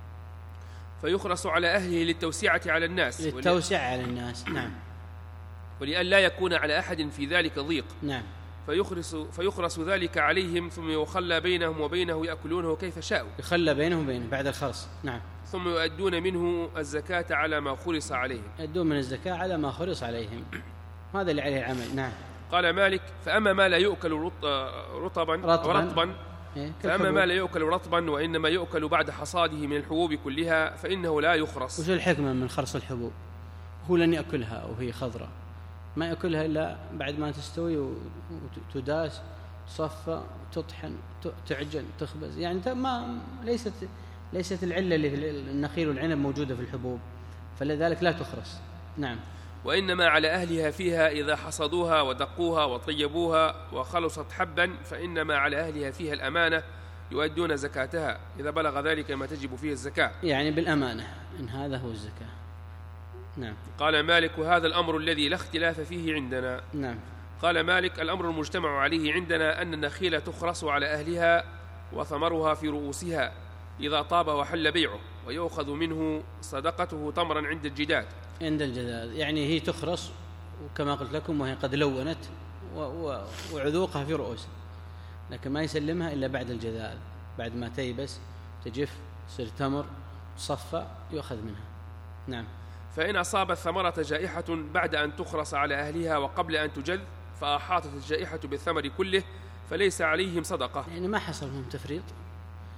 فيخرس على أهله للتوسعة على الناس، للتوسعة على الناس. نعم. ولأن لا يكون على أحد في ذلك ضيق. نعم. فيخرس, فيخرس ذلك عليهم، ثم يخلى بينهم وبينه يأكلونه كيف شاءوا. يخلى بينهم وبينه بعد الخرس. نعم. ثم يؤدون منه الزكاة على ما خرس عليهم، يؤدون من الزكاة على ما خرس عليهم، هذا اللي عليه العمل. نعم. قال مالك: فأما ما لا يؤكل رطبا رطبا إيه؟ فأما ما لا يؤكل رطبا وإنما يؤكل بعد حصاده من الحبوب كلها فإنه لا يخرس. وش الحكمة من خرس الحبوب؟ هو لن يأكلها وهي خضراء، ما يأكلها إلا بعد ما تستوي وتداس تصفى تطحن تعجن تخبز، يعني ما ليست ليست العلة اللي في النخيل والعنب موجودة في الحبوب، فلذلك لا تخرس. نعم. وإنما على أهلها فيها إذا حصدوها ودقوها وطيبوها وخلصت حبا، فإنما على أهلها فيها الأمانة يؤدون زكاتها إذا بلغ ذلك ما تجب فيه الزكاة، يعني بالأمانة، إن هذا هو الزكاة. نعم. قال مالك: وهذا الأمر الذي لا اختلاف فيه عندنا. نعم. قال مالك: الأمر المجتمع عليه عندنا أن النخيل تخرس على أهلها وثمرها في رؤوسها إذا طاب وحل بيعه، ويؤخذ منه صدقته تمرا عند الجداد. عند الجداد يعني هي تخرس، وكما قلت لكم وهي قد لونت وعذوقها في رؤوسها، لكن ما يسلمها إلا بعد الجداد، بعد ما تيبس تجف تصير تمر تصفى يؤخذ منها. نعم. فإن أصابت ثمرة جائحة بعد أن تخرس على أهلها وقبل أن تجذ، فأحاطت الجائحة بالثمر كله، فليس عليهم صدقة. يعني ما حصل منهم تفريط،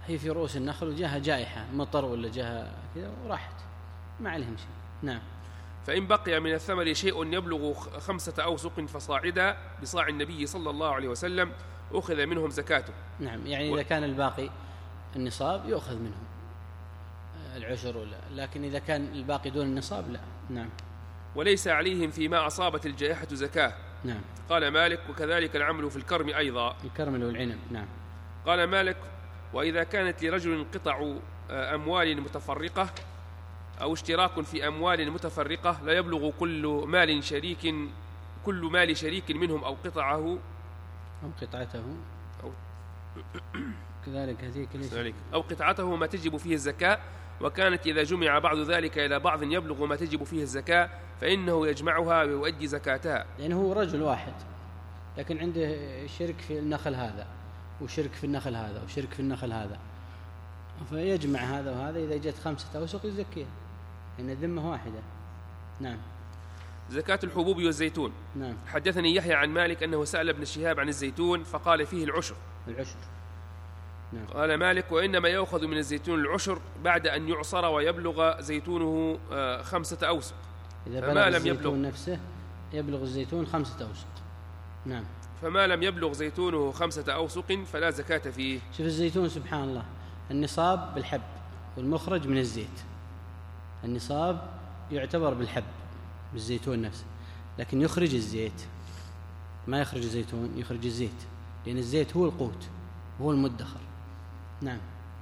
هي في رؤوس النخل وجاها جائحة مطر ولا جاها كذا وراحت ما عليهم شيء. نعم. فإن بقي من الثمر شيء يبلغ خمسة أوسق فصاعدا بصاع النبي صلى الله عليه وسلم أخذ منهم زكاته. نعم، يعني إذا كان الباقي النصاب يؤخذ منهم العشر ولا، لكن إذا كان الباقي دون النصاب لا. نعم. وليس عليهم فيما أصابت الجائحة زكاة. نعم. قال مالك وكذلك العمل في الكرم أيضا. الكرم والعنب. نعم. قال مالك وإذا كانت لرجل قطع أموال متفرقة أو اشتراك في أموال متفرقة لا يبلغ كل مال شريك كل مال شريك منهم أو قطعه أو قطعته أو كذلك هذيك أو قطعته ما تجب فيه الزكاة، وكانت إذا جمع بعض ذلك إلى بعض يبلغ ما تجب فيه الزكاة فإنه يجمعها ويؤدي زكاتها. يعني هو رجل واحد لكن عنده شرك في النخل هذا وشرك في النخل هذا وشرك في النخل هذا، فيجمع هذا وهذا، إذا جت خمسة أوسق يزكيها لأن الذمة واحدة. نعم. زكاة الحبوب والزيتون. نعم. حدثني يحيى عن مالك أنه سأل ابن شهاب عن الزيتون فقال فيه العشر. العشر. نعم. قال مالك وإنما يأخذ من الزيتون العشر بعد أن يعصر ويبلغ زيتونه خمسة أوسق. إذا بلغ لم الزيتون يبلغ نفسه يبلغ الزيتون خمسة أوسق. نعم. فما لم يبلغ زيتونه خمسة أوسق فلا زكاة فيه. شوف الزيتون سبحان الله، النصاب بالحب والمخرج من الزيت. النصاب يعتبر بالحب بالزيتون نفسه، لكن يخرج الزيت، ما يخرج الزيتون، يخرج الزيت، لأن الزيت هو القوت هو المدخر. نعم.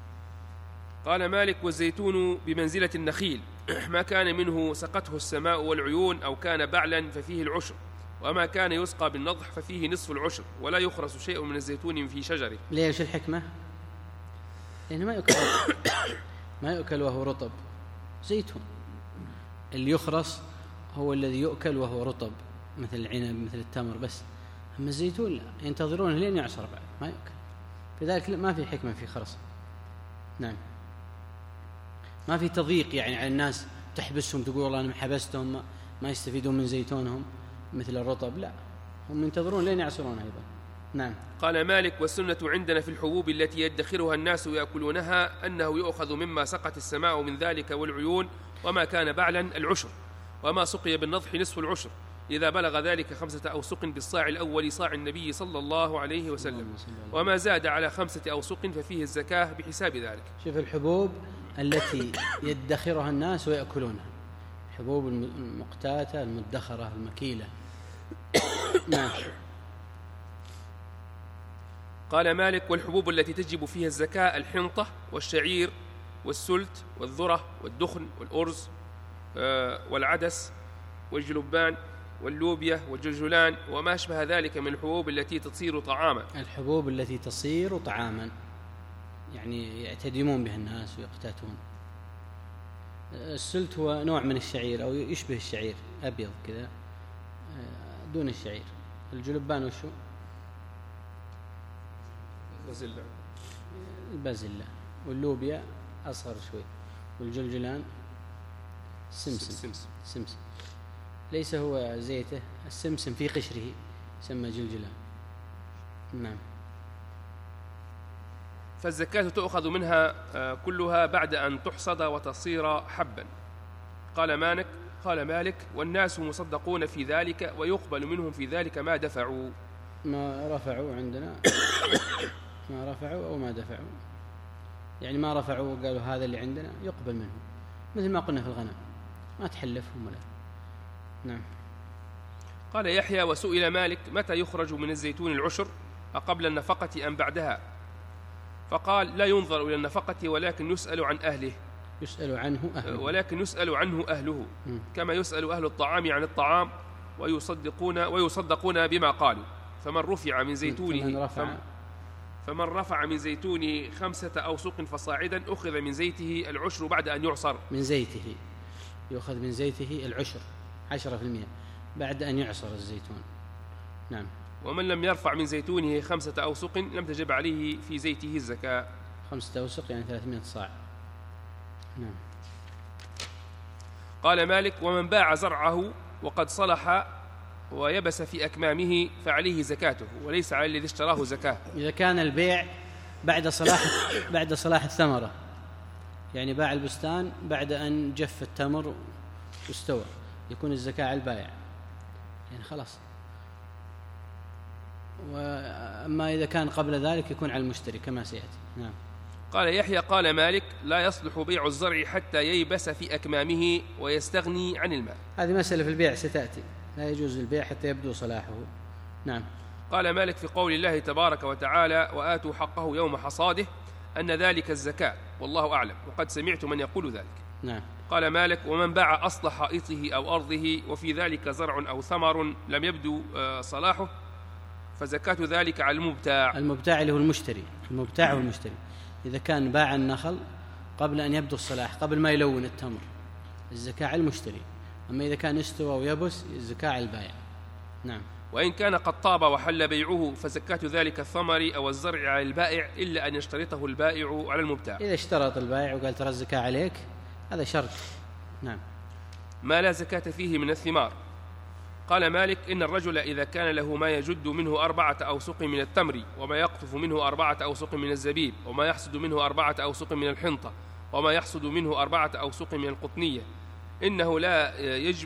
قال مالك والزيتون بمنزلة النخيل ما كان منه سقته السماء والعيون أو كان بعلا ففيه العشر، وما كان يسقى بالنضح ففيه نصف العشر، ولا يخرس شيء من الزيتون في شجره. ليش الحكمة؟ لأنه ما يؤكل ما يؤكل وهو رطب. زيتون اللي يخرس هو الذي يؤكل وهو رطب مثل العنب مثل التمر بس، أما الزيتون لا، ينتظرونه لين يعصر بعد ما يؤكل، لذلك ما في حكمة في خرصه. نعم. ما في تضييق يعني على الناس تحبسهم تقول والله أنا حبستهم ما يستفيدون من زيتونهم مثل الرطب، لا، هم ينتظرون لين يعصرون أيضا. نعم. قال مالك والسنة عندنا في الحبوب التي يدخرها الناس ويأكلونها أنه يؤخذ مما سقت السماء من ذلك والعيون، وما كان بعلا العشر، وما سقي بالنضح نصف العشر، إذا بلغ ذلك خمسة أوسق بالصاع الأول صاع النبي صلى الله عليه وسلم، وما زاد على خمسة أوسق ففيه الزكاة بحساب ذلك. شوف الحبوب التي يدخرها الناس ويأكلونها، الحبوب المقتاتة المدخرة المكيلة. نعم. قال مالك والحبوب التي تجب فيها الزكاة الحنطة والشعير والسلت والذرة والدخن والأرز والعدس والجلبان واللوبيا والجلجلان وما أشبه ذلك من الحبوب التي تصير طعاما. الحبوب التي تصير طعاما يعني يعتدمون بها الناس ويقتاتون. السلت هو نوع من الشعير أو يشبه الشعير، أبيض كذا دون الشعير. الجلبان وشو؟ بازلة. البازلة. واللوبيا أصغر شوي. والجلجلان سمسم. سمسم. سمسم ليس هو زيته، السمسم في قشره يسمى جلجلان. نعم. فالزكاة تؤخذ منها كلها بعد أن تحصد وتصير حبا. قال مالك قال مالك والناس مصدقون في ذلك ويقبل منهم في ذلك ما دفعوا. ما رفعوا عندنا ما رفعوا أو ما دفعوا، يعني ما رفعوا وقالوا هذا اللي عندنا يقبل منهم، مثل ما قلنا في الغنم ما تحلفهم ولا. نعم. قال يحيى وسئل مالك متى يخرج من الزيتون العشر أقبل النفقة أم بعدها؟ فقال لا ينظر إلى النفقة ولكن يسأل عن أهله. يسأل عنه أهله. ولكن يسأل عنه أهله م. كما يسأل أهل الطعام عن الطعام ويصدقون ويصدقون بما قالوا. فمن رفع من زيتونه فمن رفع, فمن رفع من زيتونه خمسة أوسق فصاعدا أخذ من زيته العشر بعد أن يعصر. من زيته يأخذ من زيته العشر عشرة في المئة بعد أن يعصر الزيتون. نعم. ومن لم يرفع من زيتونه خمسة أوسق لم تجب عليه في زيته الزكاة. خمسة أوسق يعني ثلاثمائة صاع. نعم. قال مالك ومن باع زرعه وقد صلح ويبس في أكمامه فعليه زكاته وليس على الذي اشتراه زكاة. إذا كان البيع بعد صلاح بعد صلاح الثمرة، يعني باع البستان بعد أن جف التمر واستوى، يكون الزكاة على البائع، يعني خلاص. وأما إذا كان قبل ذلك يكون على المشتري كما سيأتي. نعم. قال يحيى قال مالك لا يصلح بيع الزرع حتى ييبس في أكمامه ويستغني عن الماء. هذه مسألة في البيع ستأتي، لا يجوز البيع حتى يبدو صلاحه. نعم. قال مالك في قول الله تبارك وتعالى وآتوا حقه يوم حصاده أن ذلك الزكاة، والله أعلم، وقد سمعت من يقول ذلك. نعم. قال مالك ومن باع أصل حائطه أو أرضه وفي ذلك زرع أو ثمر لم يبدو صلاحه فزكاة ذلك على المبتاع. المبتاع اللي هو المشتري، المبتاع هو المشتري. إذا كان باع النخل قبل أن يبدو الصلاح، قبل ما يلون التمر، الزكاة على المشتري. أما إذا كان استوى ويبس الزكاة على البائع. نعم. وإن كان قد طاب وحل بيعه فزكاة ذلك الثمر أو الزرع على البائع إلا أن يشترطه البائع على المبتاع. إذا اشترط البائع وقال ترى الزكاة عليك، هذا شرط. نعم. ما لا زكاة فيه من الثمار. قال مالك إن الرجل إذا كان له ما يجد منه أربعة أوسق من التمر وما يقطف منه أربعة أوسق من الزبيب وما يحصد منه أربعة أوسق من الحنطة وما يحصد منه أربعة أوسق من القطنية إنه لا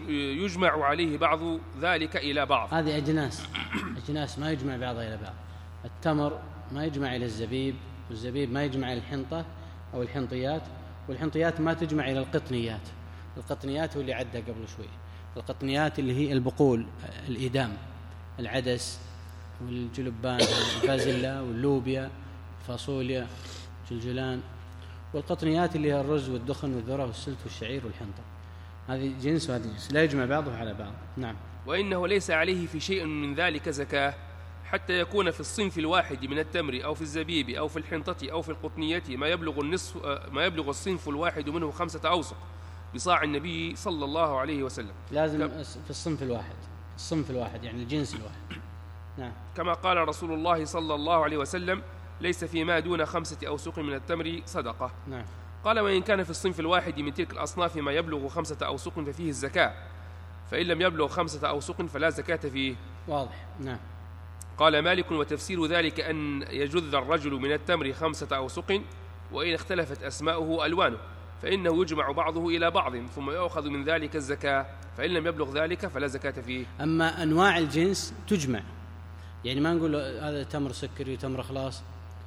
يجمع عليه بعض ذلك إلى بعض. هذه أجناس، أجناس ما يجمع بعضها إلى بعض. التمر ما يجمع إلى الزبيب، والزبيب ما يجمع إلى الحنطة أو الحنطيات، والحنطيات ما تجمع إلى القطنيات. القطنيات هو اللي عدها قبل شوي. القطنيات اللي هي البقول، الإدام، العدس والجلبان والفازيلا واللوبيا الفاصوليا جلجلان. والقطنيات اللي هي الرز والدخن والذرة والسلت والشعير والحنطة. هذه جنس وهذه جنس، لا يجمع بعضه على بعض. نعم. وإنه ليس عليه في شيء من ذلك زكاة حتى يكون في الصنف الواحد من التمر أو في الزبيب أو في الحنطة أو في القطنية ما يبلغ النصف ما يبلغ الصنف الواحد منه خمسة أوسق بصاع النبي صلى الله عليه وسلم. لازم في الصنف الواحد، الصنف الواحد يعني الجنس الواحد. نعم. كما قال رسول الله صلى الله عليه وسلم ليس فيما دون خمسة أوسق من التمر صدقة. نعم. قال وإن كان في الصنف الواحد من تلك الأصناف ما يبلغ خمسة أوسق ففيه الزكاة، فإن لم يبلغ خمسة أوسق فلا زكاة فيه. واضح. نعم. قال مالك وتفسير ذلك أن يجذ الرجل من التمر خمسة أوسق وإن اختلفت أسماؤه ألوانه فإنه يجمع بعضه إلى بعض ثم يأخذ من ذلك الزكاة، فإن لم يبلغ ذلك فلا زكاة فيه. أما أنواع الجنس تجمع، يعني ما نقول هذا تمر سكري وتمر خلاص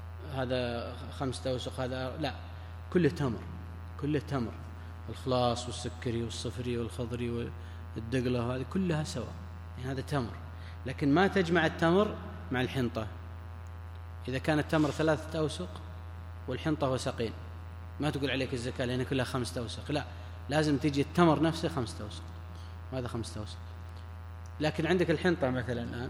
هذا خمسة أوسق، هذا لا، كله تمر، كله تمر، الخلاص والسكري والصفري والخضري والدقلة وهذه كلها سوا، يعني هذا تمر. لكن ما تجمع التمر مع الحنطة. إذا كان التمر ثلاثة أوسق والحنطة وسقين ما تقول عليك الزكاة لأن كلها خمسة أوسق، لا، لازم تيجي التمر نفسه خمسة أوسق وهذا خمسة أوسق. لكن عندك الحنطة مثلا الآن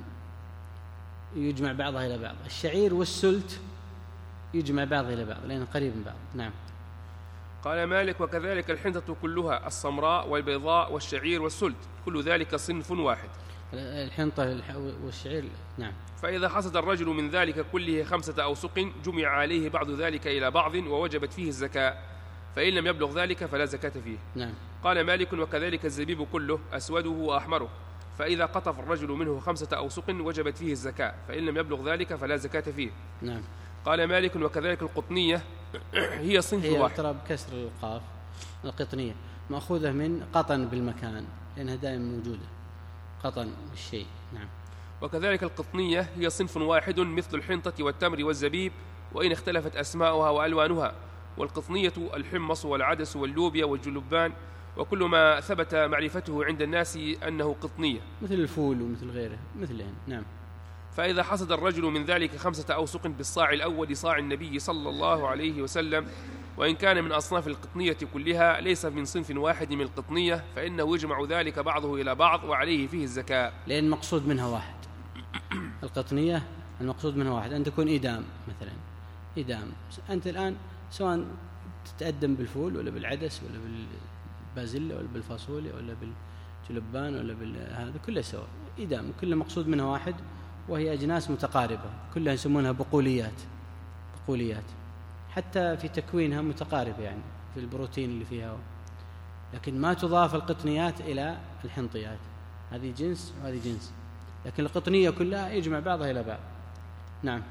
يجمع بعضها إلى بعض، الشعير والسلت يجمع بعضها إلى بعض لأنه قريب من بعض. نعم. قال مالك وكذلك الحنطة كلها السمراء والبيضاء والشعير والسلت كل ذلك صنف واحد. الحنطة والشعير. نعم. فإذا حصد الرجل من ذلك كله خمسة أوسق جمع عليه بعض ذلك إلى بعض ووجبت فيه الزكاة، فإن لم يبلغ ذلك فلا زكاة فيه. نعم. قال مالك وكذلك الزبيب كله أسوده وأحمره، فإذا قطف الرجل منه خمسة أوسق وجبت فيه الزكاة، فإن لم يبلغ ذلك فلا زكاة فيه. نعم. قال مالك وكذلك القطنية هي صنف هي واحد. ترى بكسر القاف، القطنية مأخوذة من قطن بالمكان لأنها دائما موجودة، قطن بالشيء. نعم. وكذلك القطنية هي صنف واحد مثل الحنطة والتمر والزبيب وإن اختلفت أسماؤها وألوانها، والقطنية الحمص والعدس واللوبيا والجلبان وكل ما ثبت معرفته عند الناس أنه قطنية مثل الفول ومثل غيره مثلهن. نعم. فإذا حصد الرجل من ذلك خمسة أوسق بالصاع الأول صاع النبي صلى الله عليه وسلم وإن كان من أصناف القطنية كلها ليس من صنف واحد من القطنية فإنه يجمع ذلك بعضه إلى بعض وعليه فيه الزكاة، لأن المقصود منها واحد. القطنية المقصود منها واحد، أن تكون إدام مثلا، إدام. أنت الآن سواء تتقدم بالفول ولا بالعدس ولا بالبازلة ولا بالفاصوليا ولا بالجلبان ولا بالهذا كله سواء إدام، كل مقصود منها واحد، وهي أجناس متقاربة كلها يسمونها بقوليات. بقوليات حتى في تكوينها متقاربة، يعني في البروتين اللي فيها، لكن ما تضاف القطنيات إلى الحنطيات. هذه جنس وهذه جنس، لكن القطنية كلها يجمع بعضها إلى بعض. نعم.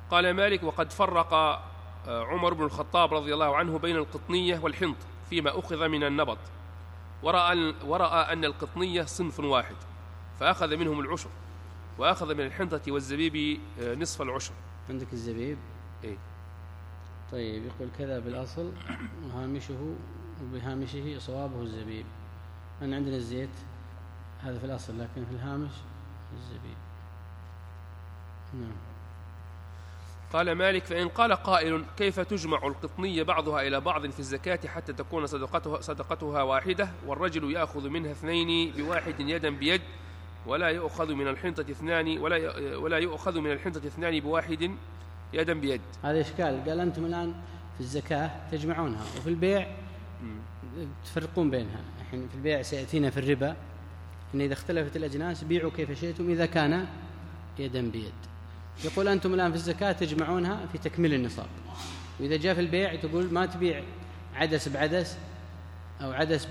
قال مالك: وقد فرق عمر بن الخطاب رضي الله عنه بين القطنية والحنط فيما أخذ من النبط، ورأى, ورأى أن القطنية صنف واحد فأخذ منهم العشر، وأخذ من الحنطة والزبيب نصف العشر. عندك الزبيب؟ إيه؟ طيب، يقول كذا بالأصل وهامشه وبهامشه صوابه الزبيب. أنا عندنا الزيت هذا في الأصل، لكن في الهامش الزبيب. نعم. قال مالك: فإن قال قائل: كيف تجمع القطنية بعضها إلى بعض في الزكاة حتى تكون صدقتها, صدقتها واحدة، والرجل يأخذ منها اثنين بواحد يدا بيد، ولا يؤخذ من الحنطة اثنان ولا ولا يؤخذ من الحنطة اثنان بواحد يدا بيد؟ هذا إشكال. قال أنتم الآن في الزكاة تجمعونها، وفي البيع تفرقون بينها. الحين في البيع سيأتينا في الربا إن إذا اختلفت الأجناس بيعوا كيف شئتم إذا كان يدا بيد. يقول أنتم الآن في الزكاة تجمعونها في تكميل النصاب، وإذا جاء في البيع تقول ما تبيع عدس بعدس أو عدس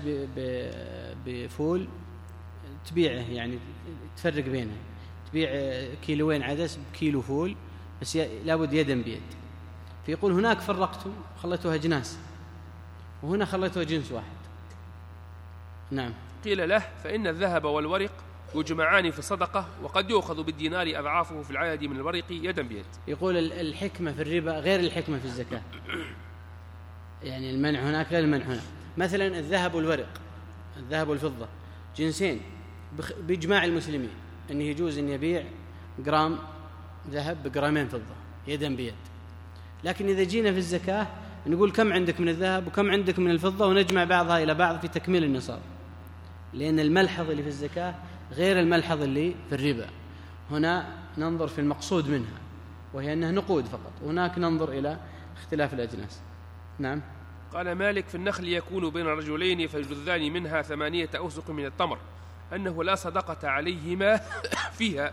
بفول، تبيعه يعني تفرق بينه، تبيع كيلوين عدس بكيلو فول، بس لابد يدا بيد. فيقول هناك فرقتم خليتوها أجناس، وهنا خليتوها جنس واحد. نعم. قيل له: فإن الذهب والورق يجمعان في الصدقة، وقد يؤخذ بالدينار أضعافه في العدد من الورق يدا بيد. يقول الحكمة في الربا غير الحكمة في الزكاة، يعني المنع هناك غير المنع هنا. مثلا الذهب والورق، الذهب والفضة جنسين بإجماع المسلمين أنه يجوز أن يبيع جرام ذهب بجرامين فضة يدا بيد. لكن إذا جينا في الزكاة نقول كم عندك من الذهب وكم عندك من الفضة، ونجمع بعضها إلى بعض في تكميل النصاب، لأن الملحظ اللي في الزكاة غير الملحظ اللي في الربا. هنا ننظر في المقصود منها وهي أنها نقود فقط، وهناك ننظر إلى اختلاف الأجناس. نعم. قال مالك: في النخل يكون بين رجلين فيجذان منها ثمانية أوسق من التمر، أنه لا صدقة عليهما فيها.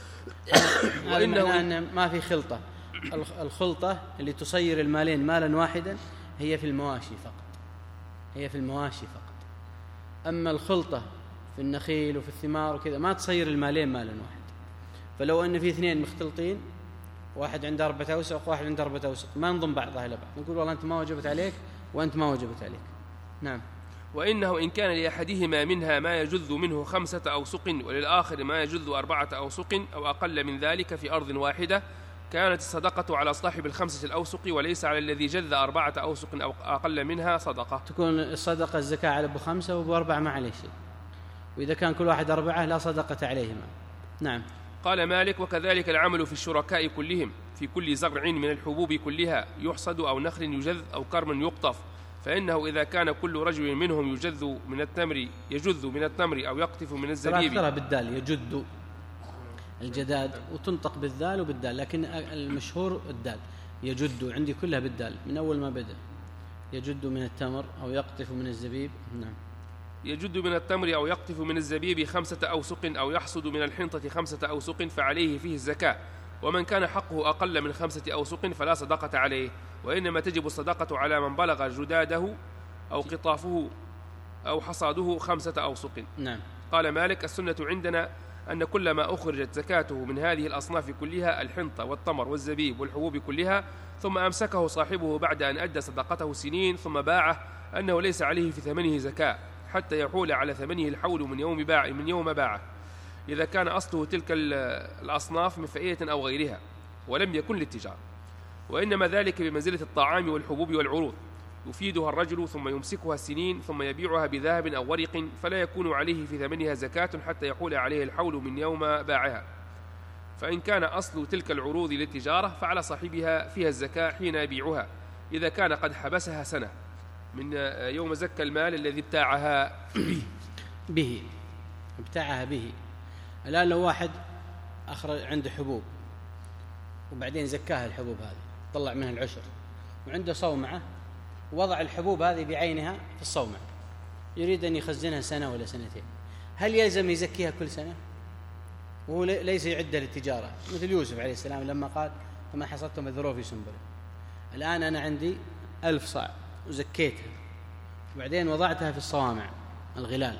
وإنه أن ما في خلطة. الخلطة اللي تصير المالين مالا واحدا هي في المواشي فقط، هي في المواشي فقط. أما الخلطة في النخيل وفي الثمار وكذا ما تصير المالين مالا واحد. فلو أن في اثنين مختلطين، واحد عنده أربعة أوسق وواحد عنده أربعة أوسق، ما نضم بعضها إلى بعض، نقول والله أنت ما وجبت عليك وأنت ما وجبت عليك. نعم. وإنه إن كان لأحدهما منها ما يجذ منه خمسة أوسق وللآخر ما يجذ أربعة أوسق أو أقل من ذلك في أرض واحدة، كانت الصدقة على صاحب الخمسة الأوسق، وليس على الذي جذ أربعة أوسق أو أقل منها صدقة. تكون الصدقة الزكاة على أبو خمسة وأبو أربعة ما عليه شيء، وإذا كان كل واحد أربعة لا صدقة عليهما. نعم. قال مالك: وكذلك العمل في الشركاء كلهم في كل زرع من الحبوب كلها يحصد أو نخل يجذ أو كرم يقطف، فإنه إذا كان كل رجل منهم يجذ من التمر يجذ من التمر أو يقطف من الزبيب. ترى بالدال يجذ الجداد، وتنطق بالذال وبالدال، لكن المشهور الدال. يجد عندي كلها بالدال من أول ما بدأ. يجد من التمر أو يقطف من الزبيب. نعم. يجد من التمر أو يقطف من الزبيب خمسة أوسق أو يحصد من الحنطة خمسة أوسق فعليه فيه الزكاة، ومن كان حقه أقل من خمسة أوسق فلا صدقة عليه، وإنما تجب الصدقة على من بلغ جداده أو قطافه أو حصاده خمسة أوسق. نعم. قال مالك: السنة عندنا أن كل ما أخرجت زكاته من هذه الأصناف كلها، الحنطة والتمر والزبيب والحبوب كلها، ثم أمسكه صاحبه بعد أن أدى صدقته سنين ثم باعه، أنه ليس عليه في ثمنه زكاة حتى يحول على ثمنه الحول من يوم باع من يوم باعه، إذا كان أصله تلك الأصناف من فئية أو غيرها ولم يكن للتجارة، وإنما ذلك بمنزلة الطعام والحبوب والعروض، يفيدها الرجل ثم يمسكها السنين ثم يبيعها بذهب أو ورق، فلا يكون عليه في ثمنها زكاة حتى يحول عليه الحول من يوم باعها. فإن كان أصل تلك العروض للتجارة فعلى صاحبها فيها الزكاة حين يبيعها، إذا كان قد حبسها سنة من يوم زكى المال الذي ابتاعها به به ابتاعها به. الآن لو واحد أخرج عنده حبوب وبعدين زكاها الحبوب هذه، طلع منها العشر، وعنده صومعة ووضع الحبوب هذه بعينها في الصومعة، يريد أن يخزنها سنة ولا سنتين، هل يلزم يزكيها كل سنة؟ وهو ليس يعد للتجارة، مثل يوسف عليه السلام لما قال: فما حصدتم الذروة في سنبله. الآن أنا عندي ألف صاع وزكيتها وبعدين وضعتها في الصوامع الغلال،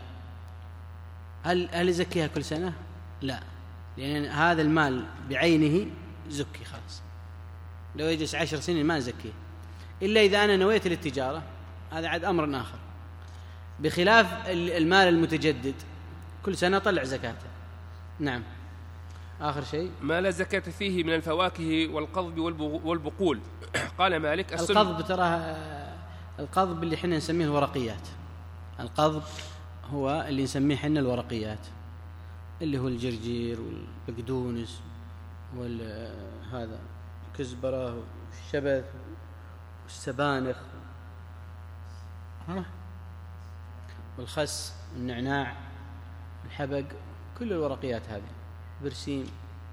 هل هل يزكيها كل سنة؟ لا، لأن هذا المال بعينه زكي خلاص. لو يجلس عشر سنين ما نزكيه، إلا إذا أنا نويت للتجارة، هذا عاد أمر آخر، بخلاف المال المتجدد كل سنة طلع زكاته. نعم. آخر شيء ما لا زكاة فيه من الفواكه والقضب والبقول. قال مالك القضب، ترى القضب اللي حنا نسميه الورقيات، القضب هو اللي نسميه حنا الورقيات، اللي هو الجرجير والبقدونس والهذا الكزبرة والشبث والسبانخ والخس والنعناع والحبق، كل الورقيات هذه، برسيم.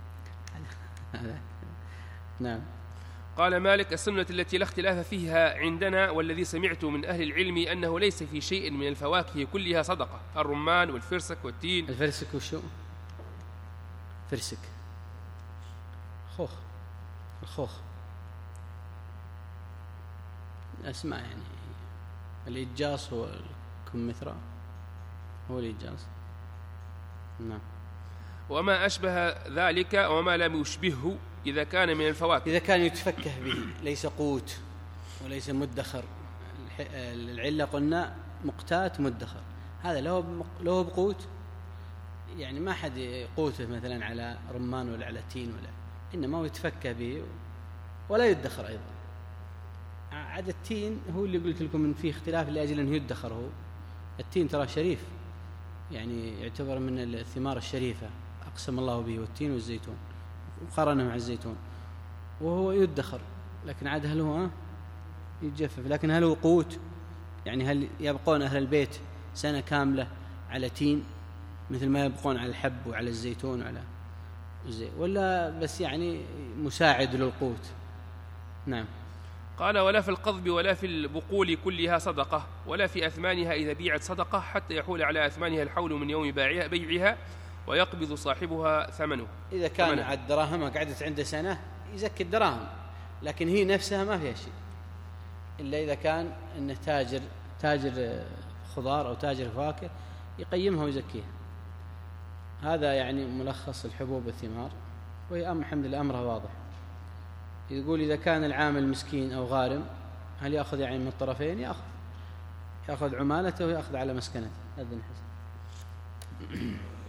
نعم. قال مالك السنة التي لا اختلاف فيها عندنا والذي سمعت من أهل العلم أنه ليس في شيء من الفواكه كلها صدقة، الرمان والفرسك والتين. الفرسك وشو؟ فرسك خوخ، الخوخ أسماء يعني. الإجاص هو الكمثرى، هو الإجاص. نعم. وما أشبه ذلك وما لم يشبهه إذا كان من الفواكه، إذا كان يتفكه به، ليس قوت وليس مدخر. العلة قلنا مقتات مدخر، هذا لو لو بقوت يعني ما حد يقوته مثلا على رمان ولا على تين ولا، إنما هو يتفكه به ولا يدخر أيضا. عاد التين هو اللي قلت لكم إن فيه اختلاف لأجل أنه يدخر. هو التين ترى شريف، يعني يعتبر من الثمار الشريفة، أقسم الله به، والتين والزيتون وقارنه مع الزيتون، وهو يدخر. لكن عاد هل هو يتجفف؟ لكن هل هو قوت؟ يعني هل يبقون أهل البيت سنة كاملة على تين مثل ما يبقون على الحب وعلى الزيتون وعلى الزيت، ولا بس يعني مساعد للقوت؟ نعم. قال ولا في القضب ولا في البقول كلها صدقة، ولا في أثمانها إذا بيعت صدقة، حتى يحول على أثمانها الحول من يوم بيعها ويقبض صاحبها ثمنه. إذا كان عد دراهمها قعدت عنده سنة يزكي الدراهم، لكن هي نفسها ما فيها شيء، إلا إذا كان إنه تاجر تاجر خضار أو تاجر فواكه يقيمها ويزكيها. هذا يعني ملخص الحبوب والثمار، وهي أم الحمد لله أمرها واضح. يقول إذا كان العامل مسكين أو غارم هل يأخذ يعني من الطرفين؟ يأخذ يأخذ عمالته ويأخذ على مسكنته. هذا نحس.